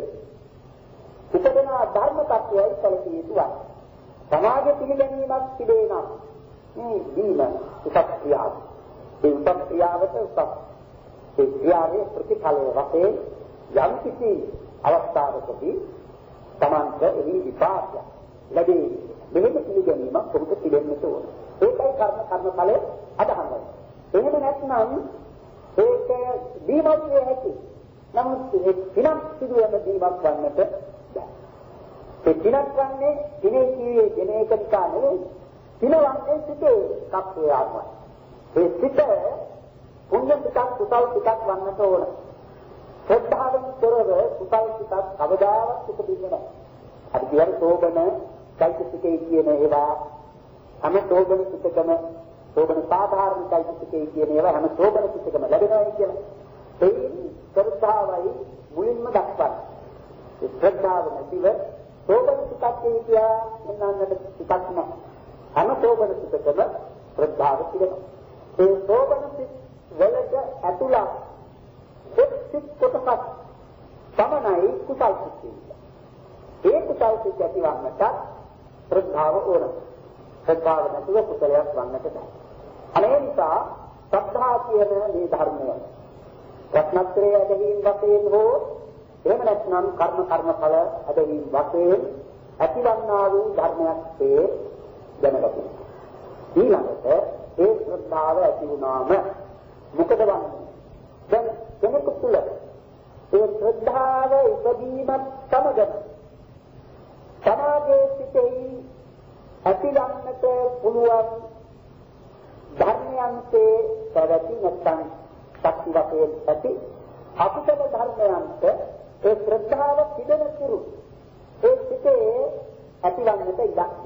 උපදන ධර්ම tattwai සැලකිය යුතුයි. සමාජ පිළිගැනීමක් තිබේ නම් මේ දීම උසස් ක්‍රියාව. ඒ උසස් ක්‍රියාවට උසස් ඒ ක්‍රියාවේ ප්‍රතිඵලය වශයෙන් යම් කිසි අවස්ථාවකදී Tamanta එහි විපාකය ලැබේ. මෙහෙම පිළිගැනීමක් පොදුක පිළිෙන්නට ඕන. ඒකයි කර්ම කර්මඵලයේ අදහන්නේ. එහෙම නැත්නම් ඒක දීමක් වේ හැකි. නමුත් ඒ දිනක් සිදුවන දීමක් වන්නට බැහැ. ඒ දිනක් වන්නේ දිනේ කීයේ දිනේක නිසා නෙවෙයි. දිනවන්නේ සිටේ කප්පේ ආත්මයි. ඒ සිට පුණ්‍ය පිටක් කුසල් පිටක් වන්නට ඕන. ශ්‍රද්ධාවෙන් තොරව කුසල් පිටක් කවදාවත් උපදින්නේ නැහැ. අපි කියන්නේ සෝබන චෛතසිකේ කියන ඒවා හැම සෝබන පිටකම සෝබන සාධාරණ චෛතසිකේ කියන ඒවා හැම සෝබන පිටකම ලැබෙනවා කියන ඒ ශ්‍රද්ධාවයි මුලින්ම දක්වන්නේ. ඒ ශ්‍රද්ධාව නැතිව සෝබන පිටක් කියා එන්නන්නට පිටක් නැහැ. හැම සෝබන පිටකම ශ්‍රද්ධාව තිබෙනවා. ඒ සෝබන පිට වලට ඇතුළත් එක් සිත් කොටසක් සමනයි කුසල් සිත්. ඒ කුසල් සිත් ඇතිවන්නට ශ්‍රද්ධාව ඕන. ශ්‍රද්ධාව නැතිව කුසලයක් වන්නට බෑ. අනේ නිසා ශ්‍රද්ධා කියන මේ ධර්මය රත්නත්‍රයේ ඇදහිීම් වශයෙන් හෝ එහෙම නැත්නම් කර්ම කර්මඵල ඇදහිීම් වශයෙන් ඇතිවන්නා වූ ධර්මයක් ඒ දැනගන්න. ඊළඟට ඒ ශ්‍රද්ධාව ඇති වුණාම මොකද වන්නේ? දැන් කෙනෙකු තුළ ඒ ශ්‍රද්ධාව ඉදීමත් සමගම සමාජයේ සිටෙහි ඇතිවන්නට පුළුවන් ධර්මයන්ගේ පැවැති නැත්නම් ශක්ති වශයෙන් ඇති අකුසල ධර්මයන්ට ඒ ශ්‍රද්ධාව පිළිදෙන තුරු ඒ සිටේ ඇතිවන්නට ඉඩක් නැහැ.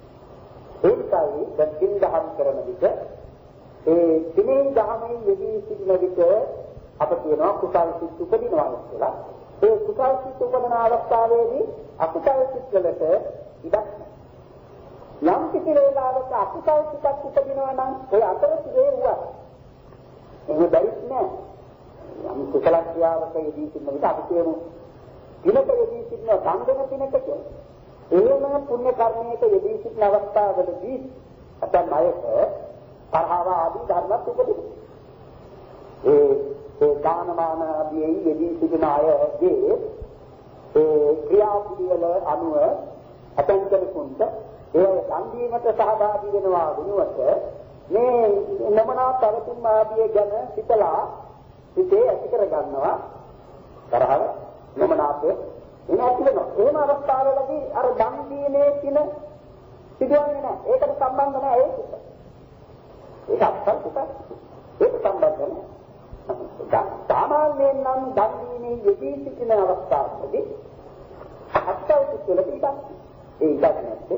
ඒකයි දැන් දින් දහම් කරන විට ඒ දිනේ දහමේ යෙදී සිටින විට අප කියනවා කුසල් සිත් උපදිනවා කියලා. ඒ කුසල් සිත් උපදින අවස්ථාවේදී අකුසල් සිත් වලට ඉඩක් නැහැ. යම් කිසි වේලාවක අකුසල් සිතක් උපදිනවා නම් ඒ අතරතුරේ වුණා. එහෙම බැරිත් නෑ. යම් කුසල ක්‍රියාවක යෙදී සිටින විට අපි කියමු දිනක යෙදී සිටින සම්දෙන දිනක කියලා. එහෙම පුණ්‍ය කර්මයක යෙදී සිටින අවස්ථාවලදී අපේ අයක පරහව ආදී ධර්මත් උපදිනවා. ඒ ඒ දානමාන ආදී යෙදී සිටින අයගේ ඒ ක්‍රියාපිළිවෙල අනුව අපෙන් කෙනෙකුට ඒ සංදීමට සහභාගී වෙනවා වෙනුවට මේ නමනා තරතුම් ආදී ගැන සිතලා සිතේ ඇති කර ගන්නවා තරහව නමනාපේ එන ඇති වෙනවා. එහෙම අවස්ථාවලදී අර දන් දීමේ කින සිදුවන්නේ නැහැ. ඒකට සම්බන්ධ නැහැ ඒක. ඒක අත්පත් කුසල්. ඒක සම්බන්ධ නැහැ. සාමාන්‍යයෙන් නම් දන් දීමේ යෙදී සිටින අවස්ථාවකදී අත්පත් කුසල ඉඩක්. ඒ ඉඩක් නැත්තේ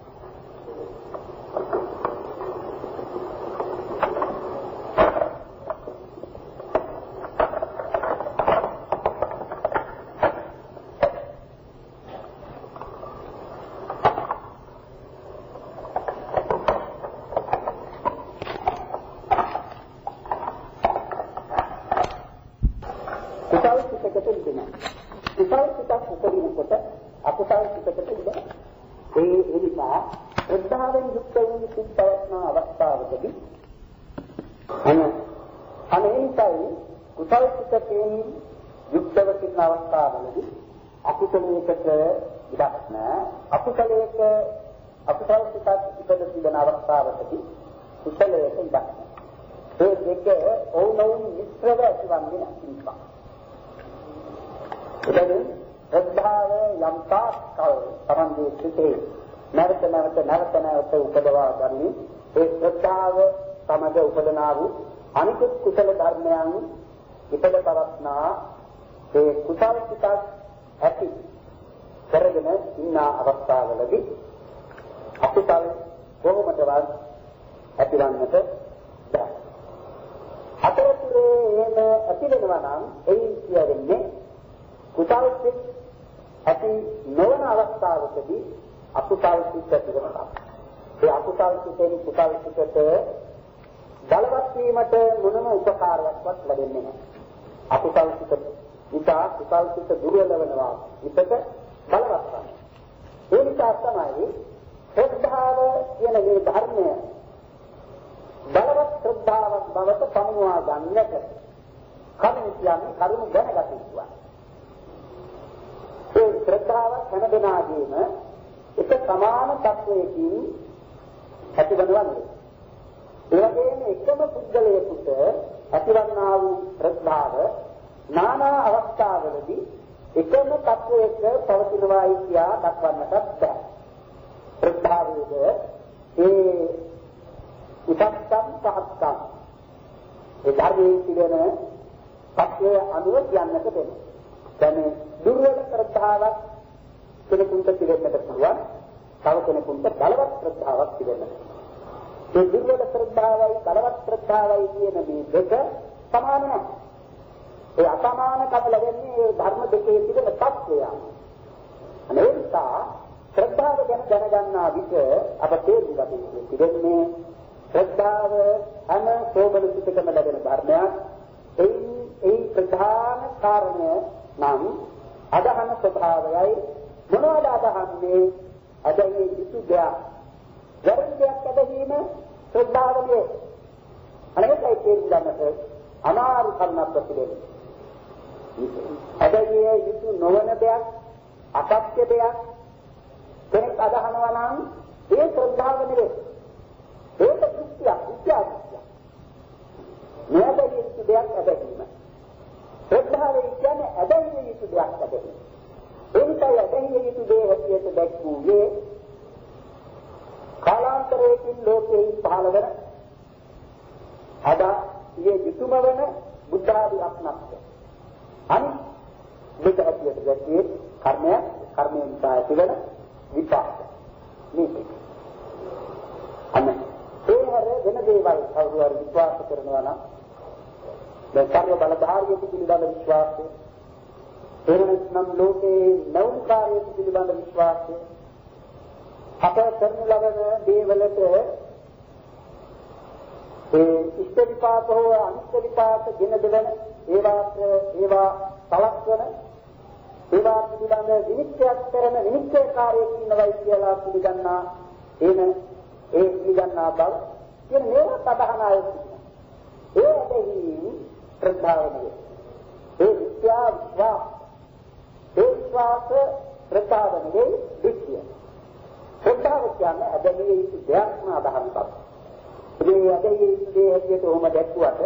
අකුසලයකට ඉඩක් නැහැ. අකුසලයක අකුසල සිතක් ඉපද සිටින අවස්ථාවකදී කුසලයක ඉඩක් නැහැ. ඒ දෙක ඔවුනොවුන් මිශ්‍රව ඇතිවන්නේ නැහැ. එතකොට ශ්‍රද්ධාව යම් තාක්කල් තමන්ගේ සිතේ නැවත නැවත නැවත නැවත උපදවා ගන්නේ ඒ ශ්‍රද්ධාව සමග උපදනා වූ අනිකුත් කුසල ධර්මයන් ඉපද පවත්නා ඒ කුසල සිතක් ඇති කරගෙන ඉන්න අවස්ථාවලදී අකුසල කොහොමදවත් ඇතිවන්නට බැහැ. අතරතුරේ එහෙම ඇති වෙනවා නම් එයින් කියන්නේ කුසල සිත් ඇති නොවන අවස්ථාවකදී අකුසල සිත් ඇති වෙනවා. ඒ අකුසල සිතෙන් කුසල සිතට බලවත් වීමට මොනම උපකාරයක්වත් ලැබෙන්නේ නැහැ. අකුසල සිත ඉතා කුසල සිත දුර්වල වෙනවා. හිතට බලවත් වෙනවා. ඒ නිසා තමයි ශ්‍රද්ධාව කියන මේ ධර්මය බලවත් ශ්‍රද්ධාවක් බවට පමුණවා ගන්නට කරුණු කියන්නේ කරුණු දැනගත යුතුයි. ඒ ශ්‍රද්ධාව හැම දෙනාගේම එක සමාන තත්වයකින් ඇතිවනවන්නේ. ඒ වගේම එකම පුද්ගලයෙකුට ඇතිවන්නා වූ ශ්‍රද්ධාව නානා අවස්ථාවලදී එකම තත්වයක පවතිනවායි කියා දක්වන්නට බැහැ. ශ්‍රද්ධාවේද ඒ උපස්සම් පහක්කම් ඒ ධර්මයේ තිබෙන තත්වයේ අනුව කියන්නට වෙනවා. දැන් දුර්වල ශ්‍රද්ධාවක් කෙනෙකුට තිබෙන්නට පුළුවන්. තව කෙනෙකුට බලවත් ශ්‍රද්ධාවක් තිබෙන්නට පුළුවන්. ඒ දුර්වල ශ්‍රද්ධාවයි බලවත් ශ්‍රද්ධාවයි කියන මේ දෙක සමාන නැහැ. ඒ අසමානකම ලැබෙන්නේ ඒ ධර්ම දෙකේ තිබෙන තත්ත්වය. අනේ නිසා ශ්‍රද්ධාව ගැන දැනගන්නා විට අප තේරුම් ගත යුතු තිබෙන්නේ ශ්‍රද්ධාව අන සෝබන සිතකම ලැබෙන ධර්මයක්. ඒ ඒ ප්‍රධාන කාරණය නම් අදහන ස්වභාවයයි. මොනවද අදහන්නේ? අදහේ යුතු දෙයක්. වැරදියක් අදහීම ශ්‍රද්ධාවනේ. අනේකයි තේරුම් ගන්නට අමාරු කන්නක් තිබෙනවා. අදහේ යුතු නොවන දෙයක්, අසත්‍ය දෙයක් කෙනෙක් අදහනවා නම් ඒ ශ්‍රද්ධාව නෙවෙයි. ඒක දෘෂ්ටියක්, විද්‍යාවක්. මෙයදී යුතු දෙයක් අදහීම. ශ්‍රද්ධාව කියන්නේ අදහිය යුතු දෙයක් අදහීම. ඒ නිසා අදහිය යුතු දේ හැටියට දැක්වුවේ කාලාන්තරයෙන් ලෝකෙහි පහළ වෙන අද මේ යුතුයම වෙන බුද්ධ ආදී අත්නක්ය. අනිත් දෙක හැටියට දැක්වේ කර්මය, කර්මයෙන් සායති වෙන විපාක. මේක. අන්න ඒ හැර වෙන දේවල් කවුරු හරි විශ්වාස කරනවා නම් මේ කර්ම බලධාරියෙකු පිළිබඳ විශ්වාසය, එහෙනම් ලෝකේ නෞකාරයෙකු පිළිබඳ විශ්වාසය, අප කරන ලබන දේවලට ඒ ඉෂ්ට විපාක හෝ අනිෂ්ට විපාක ගෙන දෙවන ඒවා ඒවා සලස්වන ඒවා පිළිබඳ විනිශ්චය කරන විනිශ්චයකාරයෙක් ඉන්නවයි කියලා පිළිගන්නා එන ඒ පිළිගන්නා බව කියන මේවත් අදහන අය සිටිනවා. ඒ ඇදහිලි ශ්‍රද්ධාවනේ. ඒ විද්‍යා විශ්වාස ඒ විශ්වාස ශ්‍රද්ධාවනේ විද්‍ය. ශ්‍රද්ධාව කියන්නේ ඇදහිලි යුතු දෙයක්ම අදහන බව. මේ ඇදහිලි යුතු දෙය හැටියට ඔහොම දැක්ුවට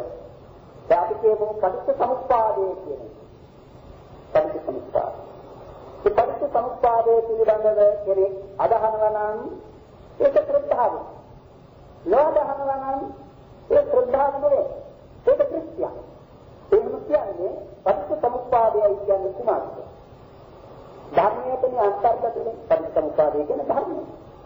අපි කියමු පටිච්ච සමුප්පාදය කියන්නේ. පටිච්ච සමුප්පාද. ඒ පටිච්චසමුප්පාදයේ පිළිබඳව කෙනෙක් අදහනවා නම් ඒක ශ්‍රද්ධාව. නොඅදහනවා නම් ඒ ශ්‍රද්ධාව නෙවෙයි. ඒක ක්‍රිස්තියාව. එහෙම කියන්නේ පටිච්චසමුප්පාදයයි කියන්නේ කුමක්ද? ධර්මයේදී අන්තර්ගතනේ පටිච්චසමුප්පාදය කියන ධර්මය.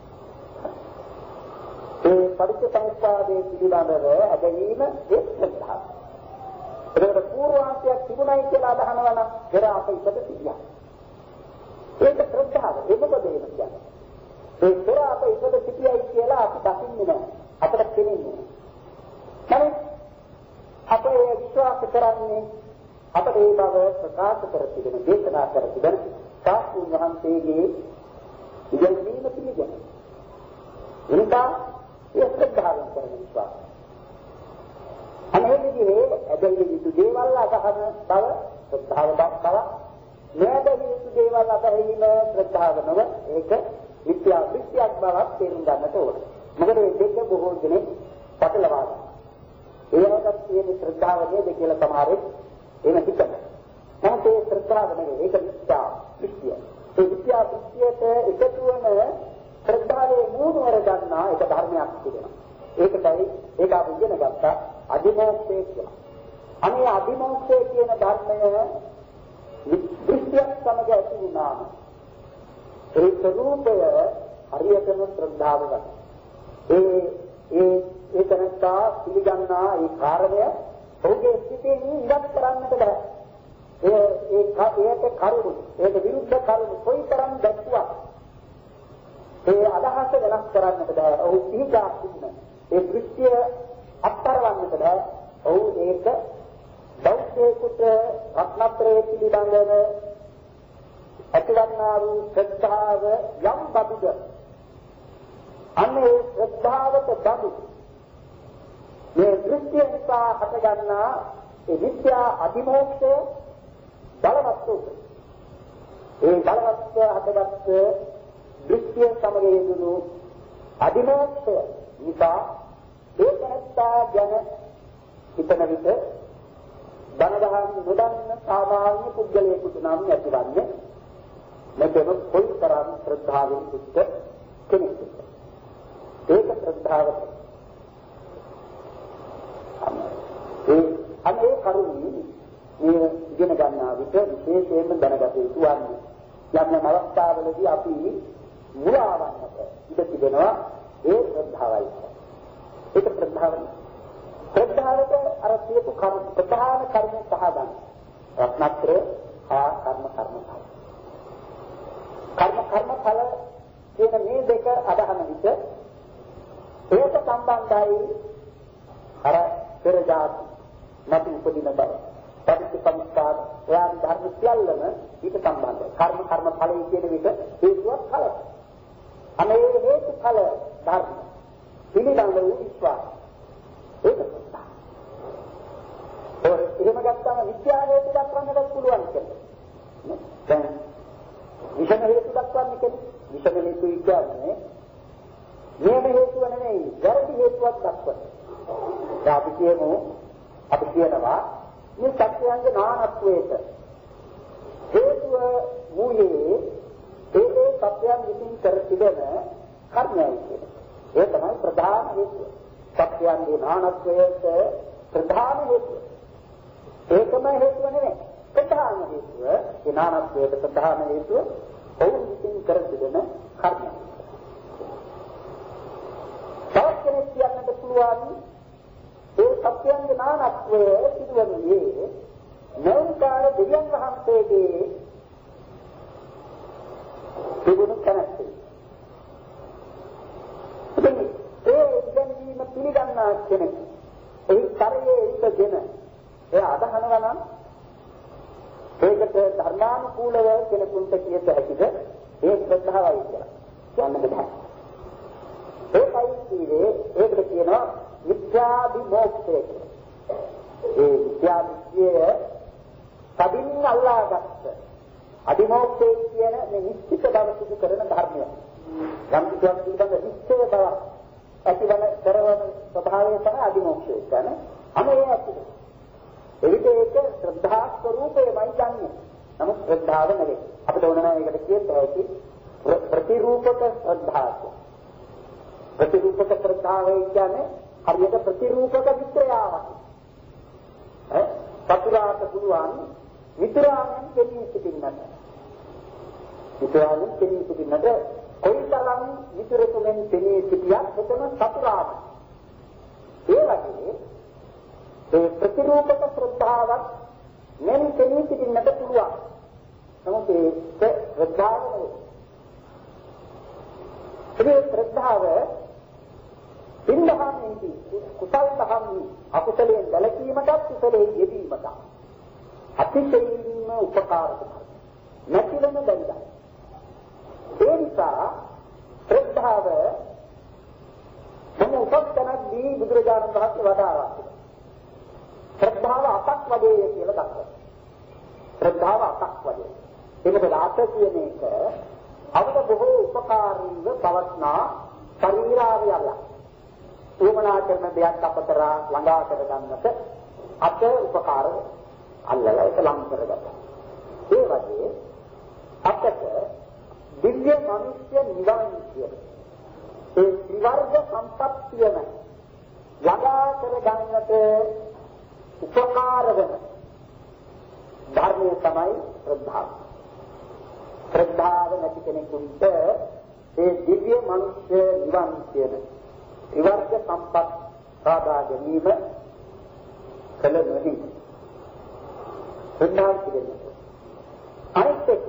ඒ පටිච්චසමුප්පාදයේ පිළිබඳව අදහිම ඒ ශ්‍රද්ධාව. ඒකට පූර්වාංශයක් තිබුණයි කියලා අදහනවා නම් පෙර අප ඉපද සිටියා. ඒක ශ්‍රද්ධාව. ඒ මොකද එහෙම කියන්නේ? ඒ පෙර අප ඉපද සිටියයි කියලා අපි දකින්නේ නැහැ. අපට තේරෙන්නේ නැහැ. අපේ විශ්වාස කරන්නේ අපට ඒ බව ප්‍රකාශ කර තිබෙන දේශනා කර තිබෙන සාස්තුන් වහන්සේගේ ඉගෙනීම පිළිගෙන. එනිසා ඒ ශ්‍රද්ධාවෙන් කරන විශ්වාසය. අනෙහිදී ඇදහිලි යුතු දේවල් අදහන බව ශ්‍රද්ධාව බව නෑදහිලි යුතු දේවල් අදහිලිම ශ්‍රද්ධාව නොව ඒක විද්‍යා විද්‍යාවක් බවක් තේරුම් ගන්නට ඕන. මොකද මේ දෙක බොහෝ දෙනෙක් පටලවා ගන්නවා. ඒකට තියෙන ශ්‍රද්ධාව නේද කියලා සමහරෙක් එහෙම හිතනවා. නමුත් ඒ ශ්‍රද්ධාව නෙවෙයි ඒක විද්‍යා විද්‍යාව. ඒ විද්‍යා විද්‍යාවට එකතු වෙන ශ්‍රද්ධාවේ මූලවර ගන්නා එක ධර්මයක් තිබෙනවා. ඒකටයි ඒක අපි ඉගෙන ගත්තා අදිමෝක්ෂය කියලා. අනේ අදිමෝක්ෂය කියන ධර්මය විද්‍යාවක් සමග ඇති වුණාම ඒ ස්වરૂපය හරියටම ශ්‍රද්ධාව ගන්න. ඒ ඒ ඒ තනත්තා පිළිගන්නා ඒ කාරණය ඔහුගේ සිතේ ඉවත් කරන්නට බෑ. ඒ ඒ කායයට කරුණු ඒක විරුද්ධ කරුණු කොයිතරම් දැක්ුවා ඒ අදහස වෙනස් කරන්නට බෑ. ඔහු පිළිගා සිටින ඒ දෘෂ්ටිය අත්තරවන්නට බෑ. ඔහු ඒක බෞද්ධයෙකුට රත්නත්‍රයේ පිළිබඳව ඇතිවන්නා වූ ශ්‍රද්ධාව යම් බබුද අන්නේ ශ්‍රද්ධාවට බබු මේ දෘෂ්ටිය නිසා හටගන්නා ඒ විද්‍යා අධිමෝක්ෂය බලවත් වූ ඒ බලවත් හටගත් දෘෂ්ටිය සමග යෙදුණු අධිමෝක්ෂය නිසා ඒ තැනත්තා ගැන හිතන විට ධනදහම් නොදන්න සාමාන්‍ය පුද්ගලයෙකුට නම් ඇතිවන්නේ මෙතන කොයිතරම් ශ්‍රද්ධාවෙන් යුක්ත කෙනෙක්ද? ඒක ශ්‍රද්ධාව. ඒ අනේ කරුණී මේ ඉගෙන ගන්නා විට විශේෂයෙන්ම දැනගත යුතු වන්නේ යම් අවස්ථාවලදී අපි මුලාවන්නට ඉඩ තිබෙනවා ඒ ශ්‍රද්ධාවයි. ඒක ශ්‍රද්ධාවයි. ශ්‍රද්ධාවට අර සියපු කර්ම ප්‍රධාන කර්ම පහ ගන්න. රත්නත්‍රය හා කර්ම කර්ම පහ. කර්ම කර්ම ඵල කියන මේ දෙක අදහන විට ඒක සම්බන්ධයි අර පෙර ජාති නැති උපදින බව. පටිච්චසමුප්පාද එයා ධර්ම සියල්ලම ඊට සම්බන්ධයි. කර්ම කර්ම ඵලයි කියන විට හේතුවක් ඵල. අනේ හේතු ඵල ධර්ම පිළිබඳ වූ විශ්වාස. ඒක තමයි. ඒ එහෙම ගත්තම විද්‍යා හේතු දක්වන්නත් පුළුවන් කියන්නේ. දැන් විෂම හේතු දක්වන්නේ කියන්නේ විෂම හේතු කියන්නේ නියම හේතුව නෙමෙයි වැරදි හේතුවක් දක්වන. දැන් අපි කියමු අපි කියනවා මේ සත්‍යයන්ගේ නානත්වයට හේතුව වූයේ ඒ ඒ සත්‍යයන් විසින් කර තිබෙන කර්මයයි කියන්නේ. ඒ තමයි ප්‍රධාන හේතුව. සත්‍යයන්ගේ නානත්වයට ප්‍රධාන හේතුව. ඒකම හේතුව නෙමෙයි. ප්‍රධාන හේතුව ඒ නානත්වයට ප්‍රධාන හේතුව ඔවුන් විසින් කර තිබෙන කර්මය. සත්‍යනේ කියන්නට පුළුවන් ඒ සත්‍යයන්ගේ නානත්වය සිදුවන්නේ නෞකාර දෙවියන් වහන්සේගේ තිබුණු කනස්සේ. ඉතින් ඒ ඉගෙනීම පිළිගන්නා කෙනෙක් ඒ කරයේ ඉඳගෙන ඒ අදහනවා නම් ඒකට ධර්මානුකූලව කෙනෙකුට කියත හැකිද ඒ ශ්‍රද්ධාවයි කියලා. කියන්න බෑ. ඒකයි කියන්නේ ඒකට කියනවා විද්‍යාභිමෝක්ෂය කියලා. ඒ විද්‍යාවිද්‍ය සදින් අල්ලාගත්ත අධිමෝක්ෂය කියන මේ නිශ්චිත බව සිදු කරන ධර්මය. යම් කිසියක් පිළිබඳ නිශ්චය බව ඇතිවන කරවන ස්වභාවය තමයි අධිමෝක්ෂය කියන්නේ. අනේ ඇත්තද එවිට ඒක ශ්‍රද්ධා ස්වરૂපයමයි ගන්නෙ. නමුත් ශ්‍රද්ධාව නෙවෙයි. අපිට ඕන නම් ඒකට කියත හැකි ප්‍රතිරූපක ශ්‍රද්ධාව. ප්‍රතිරූපක ශ්‍රද්ධාව කියන්නේ හරියට ප්‍රතිරූපක විත්‍යාවක්. ඈ සතුරාට පුළුවන් විතරාමෙන් දෙන්නේ සිටින්නට. විතරාමෙන් දෙන්නේ සිටින්නට කොයිතරම් විතරකෙන් දෙන්නේ සිටියක් එතන සතුරාට. ඒ වගේ ඒ ප්‍රතිරූපක ශ්‍රද්ධාවක් මෙන් දෙන්නේ සිටින්නට පුළුවන්. නමුත් ඒ ශ්‍රද්ධාව නෙවෙයි. ඒ ශ්‍රද්ධාව පින්දහාමේදී කුසල දහම්නි අකුසලයෙන් වැළකීමට කුසලයෙන් යෙදීමට අතිශයින්ම උපකාරක නැතිවෙන බැරිද. ඒ නිසා ශ්‍රද්ධාව මොන උපස්තනදී බුදුරජාණන් වහන්සේ වදාළා. ශ්‍රද්ධාව අතක් වගේ කියලා දක්වනවා. ශ්‍රද්ධාව අතක් වගේ. ඒක දාත කියන එක අපට බොහෝ උපකාරීව පවත්නා ශරීරාවියල. උවමනා කරන දෙයක් අපතර ළඟා කර ගන්නට අත උපකාර අල්ලලා ඒක ලං කරගත්තා. ඒ වගේ අපට දිව්‍ය මනුෂ්‍ය නිවන් කියන ඒ ත්‍රිවර්ග සම්පත්තියම ළඟා කර ගන්නට උපකාර වෙන ධර්මය තමයි ශ්‍රද්ධාව. ශ්‍රද්ධාව නැති කෙනෙකුට ඒ දිව්‍ය මනුෂ්‍ය නිවන් කියන ත්‍රිවර්ග සම්පත් සාදා ගැනීම කල නොහි. ශ්‍රද්ධාව කියන්නේ අනිත් එක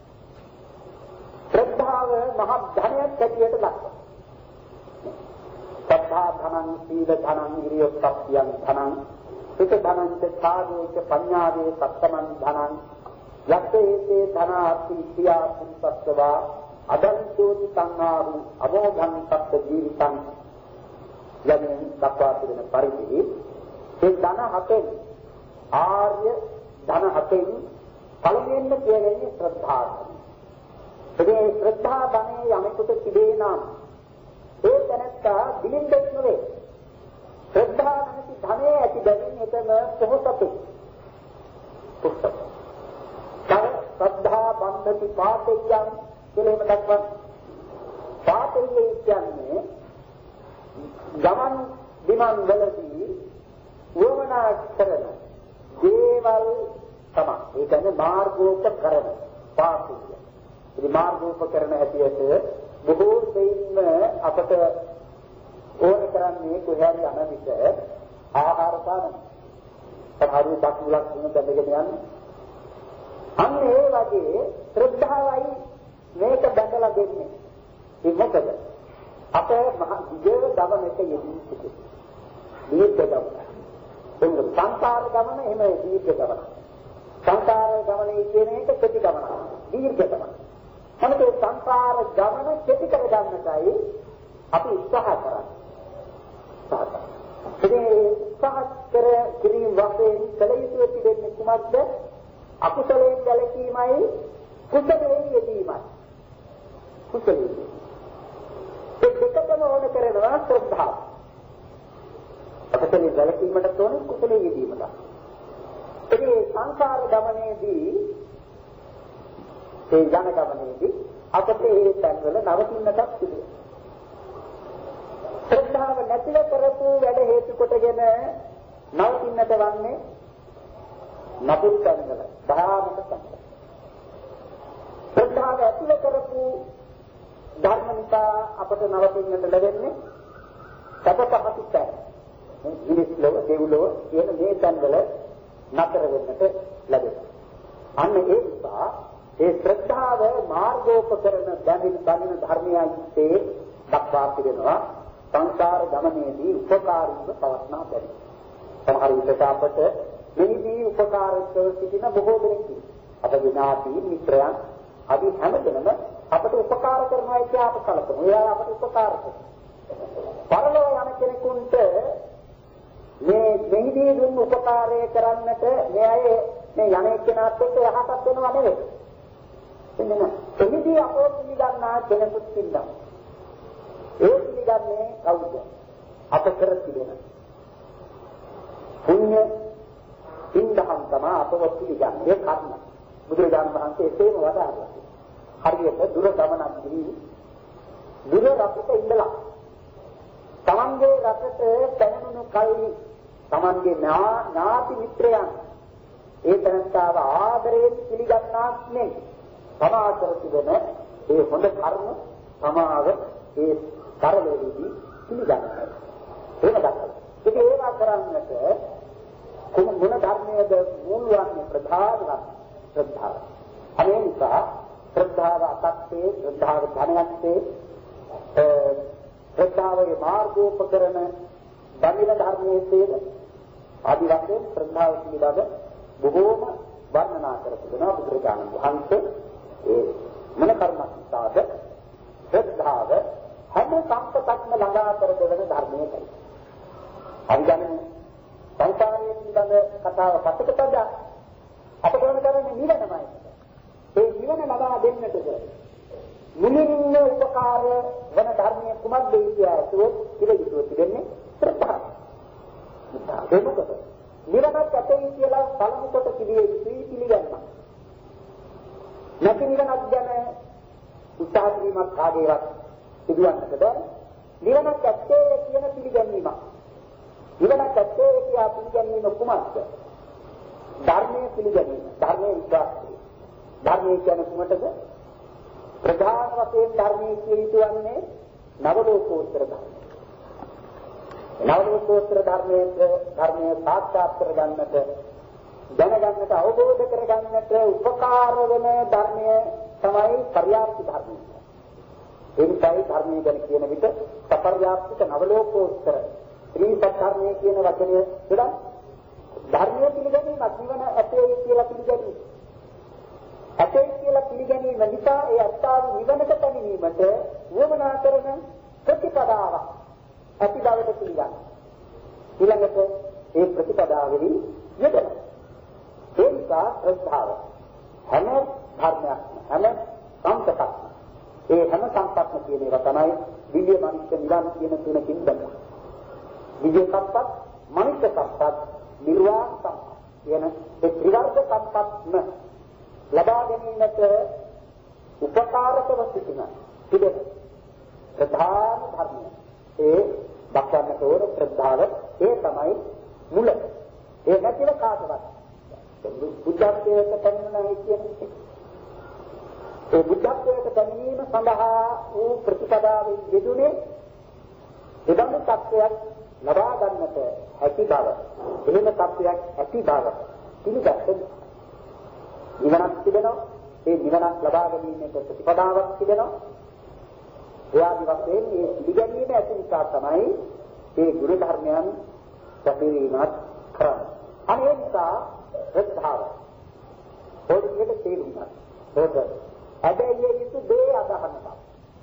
ශ්‍රද්ධාව මහ ධනයක් හැටියට දක්වනවා. ශ්‍රද්ධා ධනං සීල ධනං විරියෝත්පත්තියං ධනං සුත ධනං ඡාදේච පඤ්ඤාවේ සත්තමං ධනං යත්තේතේ ධනාති සියා පුස්සස්වා අදන්තෝති සංහාරු අමෝඝං සත්ත ජීවිතං යන්නේ දක්වා තිබෙන පරිදි ඒ ධන හතෙන් ආර්ය ධන හතෙන් පළවෙනිම කියන්නේ ශ්‍රද්ධාව. ඒ ශ්‍රද්ධා ධනේ යමෙකුට තිබේ නම් ඒ තැනත්තා දිලින්දෙක් නෙවේ. ශ්‍රද්ධා නැති ධනෙ ඇති බැවින් එතන පොහොසතේ. පුස්තක. ශ්‍රද්ධා බන්ධති පාතේයං කියලා දක්වන පාතේය කියන්නේ ගමන් විමන් වලදී වමනා කරන දේවල් තමයි. ඒ කියන්නේ මාර්ගෝපකරණ පාතේය. ඉතින් මාර්ගෝපකරණ හැටියට බොහෝ දෙයින්ම අපට ඕන කරන්නේ කොහේරි යන විට ආහාර පාන. සමහරු බක්මුලක් වෙන දෙයක් යන්නේ. අන්න ඒ වගේ ශ්‍රද්ධාවයි මේක බඳලා දෙන්නේ. ඒ මොකද? අපේ මහ විජය ගමනක යෙදී සිටින. දීර්ඝ ගමන. එන්න සංසාර ගමන එහෙම දීර්ඝ ගමන. සංසාර ගමනේ කියන එක කෙටි ගමන. දීර්ඝ ගමන. මොකද සංසාර ගමන කෙටි කර ගන්නටයි අපි උත්සාහ කරන්නේ. උත්සාහ. ඒ උත්සාහ කර කිරීම වශයෙන් කල යුතු තිබෙන්නේ කුමක්ද? අකුසලයෙන් වැළකීමයි කුසලයෙන් යෙදීමයි. කුසලයෙන්. ඒ දෙකම ඕන කරනවා ශ්‍රද්ධාව. අකුසලයෙන් වැළකීමට තෝරන කුසලයෙන් යෙදීමට. ඒ සංසාර ගමනේදී ඒ යන ගමනේදී අපට ඒ තැන්වල නවතින්නටත් සිදුවේ. ශ්‍රද්ධාව නැතිව කරපු වැඩ හේතු කොටගෙන නවතින්නට වන්නේ නපුත් තැන්වල භයානක තැන්වල. ශ්‍රද්ධාව ඇතිව කරපු ධර්ම නිසා අපට නවතින්නට ලැබෙන්නේ සතපහසු තැන්. ඉනිස්ලව දෙව්ලව කියන මේ තැන්වල නතර වෙන්නට ලැබෙනවා. අන්න ඒ නිසා ඒ ශ්‍රද්ධාව මාර්ගෝපකරණ දැනින දැනින ධර්මයන්ගේ දක්වා තිබෙනවා සංසාර ගමනේදී උපකාරීව පවත්නා බැරි. සමහර විට අපට මෙහිදී උපකාරක සිටින බොහෝ දෙනෙක් අප විනාති මිත්‍රයන් අදි හැමදෙනම අපට උපකාර කරනවා කියලා අප කලකමු. ඒවා අපට උපකාර කරනවා. පරලෝ යන කෙනෙකුට මේ මෙහිදී දුන්න උපකාරය කරන්නට මේ අය මේ යන්නේ කෙනාත් එක්ක යහපත් වෙනවා නෙවෙයි. එන්න එහිදී අපෝ පිළිගන්නා කෙනෙකුත් ඉන්නවා. ඒ පිළිගන්නේ කවුද? අප කර තිබෙන පුණ්‍ය ඉන්දහම් තමයි අපව පිළිගන්නේ කර්ම. බුදුරජාණන් වහන්සේ එසේම වදාළා. හරියට දුර ගමනක් ගිහින් දුර රටක ඉඳලා තමන්ගේ රටට පැමිණුණු කල්හි තමන්ගේ ඥාති මිත්‍රයන් ඒ තනත්තාව ආදරයෙන් පිළිගන්නාක් නෙයි. තමා කර තිබෙන ඒ හොඳ කර්ම තමාව ඒ පරිලෝකීදී පිළිගන්නවා. ඒක දක්වනවා. ඒක ඒවා කරන්නට කුම මොන ධර්මයේද මූල වන්නේ ප්‍රධානම ශ්‍රද්ධාව. අනේ නිසා ශ්‍රද්ධාව අතක්සේ ශ්‍රද්ධාව ධනයක්සේ ශ්‍රද්ධාවේ මාර්ගෝපකරණ බඳින ධර්මයේ තේද ආදි වශයෙන් ශ්‍රද්ධාව පිළිබඳ බොහෝම වර්ණනා කර තිබෙනවා බුදුරජාණන් වහන්සේ. ඒ මොන කර්මස්ථාද ශ්‍රද්ධාව හැම සම්පතක්ම ළඟා කර දෙවන ධර්මයකයි. අවිගන්නේ සංසාරයේ පිළිබඳ කතාව පසුක පදා අප කොහොමද කරන්නේ නිවනමයි. ඒ නිවන ලබා දෙන්නටද මුලින්ම උපකාර වන ධර්මයේ කුමක්ද කියලාසුවොත් ඉලෙයිසුව තිබෙන්නේ ශ්‍රද්ධාව. ඒක මොකද? නිවනක් ඇතේ කියලා පළමු කොට පිළියේ පිළිගන්න. නැති නිවනක් ගැන උත්සාහ කිරීමක් කාගේවත් සිදුවන්නට බෑ. නිවනක් ඇත්තේ කියන පිළිගැනීමක්. නිවනක් ඇත්තේ කියලා පිළිගැනීම කුමක්ද? ධර්මයේ පිළිගැනීම. ධර්මයේ විශ්වාසය. ධර්මයේ කියන කුමටද? ප්‍රධාන වශයෙන් ධර්මයේ කියවිතවන්නේ නවලෝකෝත්තර ධර්මය. නවලෝකෝත්තර ධර්මයේ ධර්මයේ සාක්ෂාත් කරගන්නට දැනගන්නට අවබෝධ කරගන්නට උපකාර වන ධර්මය තමයි පර්යාප්ත ධර්මය. එනිසායි ධර්මයේ ගැන කියන විට සපර්යාප්තික නවලෝකෝත්තර ත්‍රි සත්‍යර්මයේ කියන වචනය දෙන්න ධර්මයේ පිළිගැනීම ජීවන ඇතේ කියලා පිළිගැනීම. ඇතේ කියලා පිළිගැනීම නිසා ඒ අත්තාව නිවනට පැමිණීමට වමනා කරන ප්‍රතිපදාව ඇති බවට පිළිගන්න. ඊළඟට ඒ ප්‍රතිපදාවෙහි යෙදෙනවා. ඒ නිසා ශ්‍රද්ධාව හැම ධර්මයක්ම හැම සම්පතක්ම ඒ හැම සම්පත්ම කියන ඒවා තමයි දිව්‍ය මනුෂ්‍ය නිවන් කියන තුනකින් බඳිනවා. දිව්‍ය සම්පත්, මනුෂ්‍ය සම්පත්, නිර්වාණ සම්පත් කියන ඒ ත්‍රිවර්ග සම්පත්ම ලබා ගැනීමට උපකාරකව සිටින පිළිද ප්‍රධාන ධර්මය. ඒ දක්වන්නට ඕන ශ්‍රද්ධාව ඒ තමයි මුල. ඒ නැතිව කාටවත් බුද්ධත්වයට පැමිණෙනවා කියන්නේ ඒ බුද්ධත්වයට පැමිණීම සඳහා වූ ප්‍රතිපදාවෙන් යෙදුනේ එබඳු තත්ත්වයක් ලබා ගන්නට හැකි බව. එහෙම තත්ත්වයක් ඇති බව පිළිගත්තොත් නිවනක් තිබෙනවා. ඒ නිවනක් ලබා ගැනීමට ප්‍රතිපදාවක් තිබෙනවා. එයාදි වශයෙන් මේ පිළිගැනීම ඇති නිසා තමයි මේ ගුරු ධර්මයන් සැපීමත් කරන්නේ. අනේ නිසා ශ්‍රද්ධාව පොඩියට තේරුම් ගන්න. ඒක අදයේ යුතු දේ අදහනවා.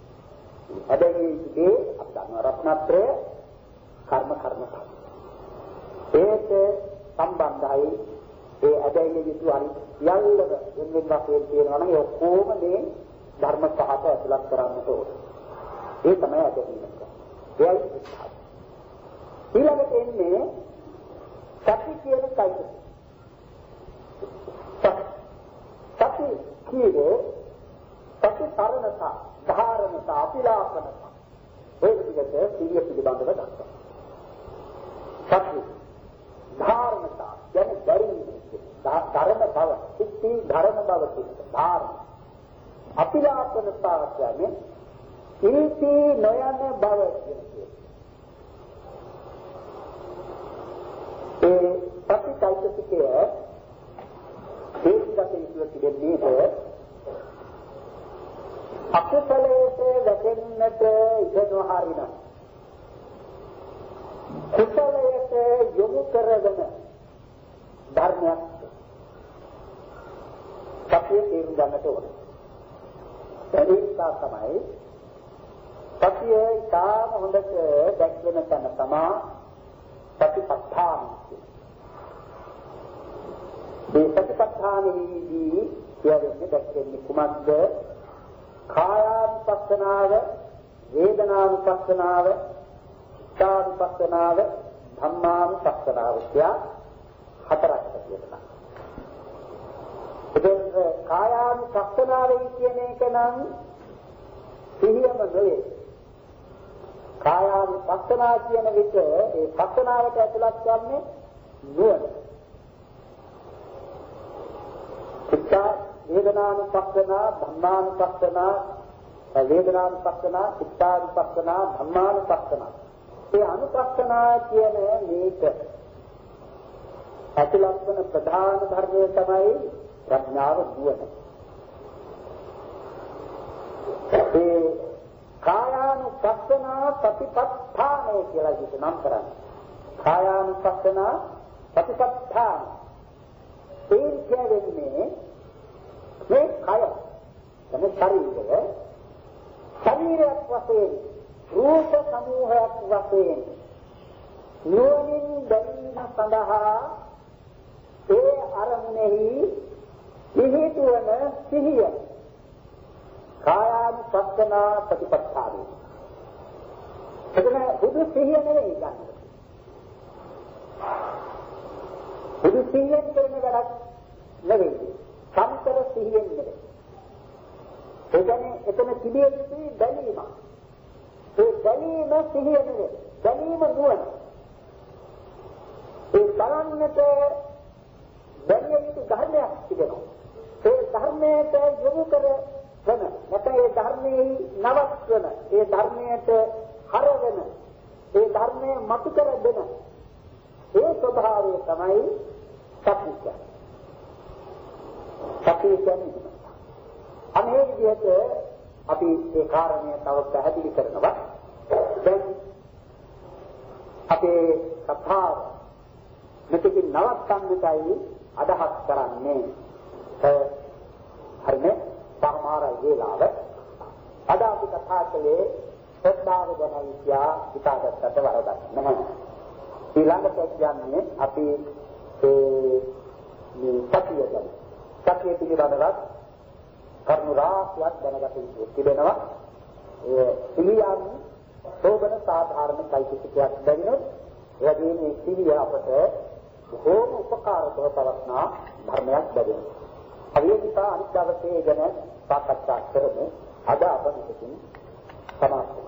අදයේ යුතු දේ අදහන රත්නත්‍රය කර්ම කර්ම. ඒක සම්බන්ධයි ඒ අදයේ යුතු අනිත් යල්ලව වෙනින් වශයෙන් තියෙනවා නම් ඒ ඔක්කොම මේ ධර්ම පහත ඇතුළත් කරන්නට ඕන. ඒ තමයි අදහිනක. ඒයි ශ්‍රද්ධාව. ඊළඟට එන්නේ සති කියන කයිද. සති කියන්නේ සති තරණතා, ධාරණතා, අපිලාපනතා. ඒ විදිහට සිහිය පිළිබඳව දක්වනවා. සති ධාරණතා කියන්නේ ධර්ම ධර්ම බව, සිත්ති ධර්ම බව කියන්නේ ධාරණ. අපිලාපනතා කියන්නේ ඉති නොයන බව කියන්නේ. ඒ සති চৈতසිකය දේශකතේ ඉතිරෙන්නේ අකුසලයට වැටෙන්නට ඉඩ නොහරින කුසලයට යොමු කරගෙන ධර්මයක් සත්‍යයේ තේරුම් ගන්නට ඕනේ. ඒක තමයි සත්‍යයේ ඉතාම හොඳට දැක්වෙන තැන තමයි සතිපට්ඨාන. මේ සතිපට්ඨානෙහිදී කියන්නේ දැක්වෙන්නේ කුමක්ද? කායානුපස්සනාව, වේදනානුපස්සනාව, චිත්තානුපස්සනාව, ධම්මානුපස්සනාව කියලා හතරක් තියෙනවා. ඒ කායානුපස්සනාවේ කියන එක නම් සිහියම නෙවෙයි. කායානුපස්සනා කියන විට ඒ පස්සනාවට ඇතුළත් වන්නේ නුවණ. චිත්ත වේදනානුපස්සනා, ධම්මානුපස්සනා, වේදනානුපස්සනා, චිත්තානුපස්සනා, ධම්මානුපස්සනා. ඒ අනුපස්සනා කියන මේක ඇතුළත් වන ප්‍රධාන ධර්මය තමයි ප්‍රඥාව නුවණ. ඒ කායානුපස්සනා සතිපට්ඨානය කියලා නම් කරන්නේ. කායානුපස්සනා සතිපට්ඨාන. ඒ කියන්නේ මේ කය තමයි ශරීරය. ශරීරයක් වශයෙන් රූප සමූහයක් වශයෙන් නුවණින් දැනීම සඳහා ඒ අරමුණෙහි පිහිටුවන සිහිය කායානුපස්සනා ප්‍රතිපත්තාවයි. එතන බුදු සිහිය නෙවෙයි ගන්න. බුදු සිහියෙන් කරන වැඩක් නෙවෙයි. සම්තර සිහියෙන් නෙවෙයි. ඒ කියන්නේ එතන තිබිය යුතු බැලීම. ඒ බැලීම සිහිය නෙවෙයි. බැලීම නුවණ. ඒ බලන්නට බැලිය යුතු ධර්මයක් තිබෙනවා. ඒ ධර්මයට යොමු කර වෙන නැත්නම් ඒ ධර්මයේ නවත්වන ඒ ධර්මයට හරවන ඒ ධර්මයේ මතු කර දෙන ඒ ස්වභාවය තමයි සත්‍ය. සත්‍ය කියන්නේ අනේ විදිහට අපි ඒ කාරණය තව පැහැදිලි කරනවා. දැන් අපේ කතාව මෙතකින් නවත්තන්නටයි අදහස් කරන්නේ. හරිනේ සමහර වේලාව අද අපි කතා කළේ ශ්‍රද්ධාව ගැන කියා හිතාගත්තට වරදක් නැහැ. ඊළඟට කියන්නේ අපි ඒ සතිය ගැන සතිය පිළිබඳව කරුණු රාශියක් දැනගත යුතු තිබෙනවා. ඒ සිහියන් සෝබන සාධාරණ කල්පිතයක් බැවිනොත් එවැනි මේ සිහිය අපට බොහෝම උපකාරකව පවස්නා ධර්මයක් බැවිනවා. අවියකිතා අනිත්‍යවසේ ගැන සාකච්ඡා කරමු. අද අප මෙතකින් සමාප්ත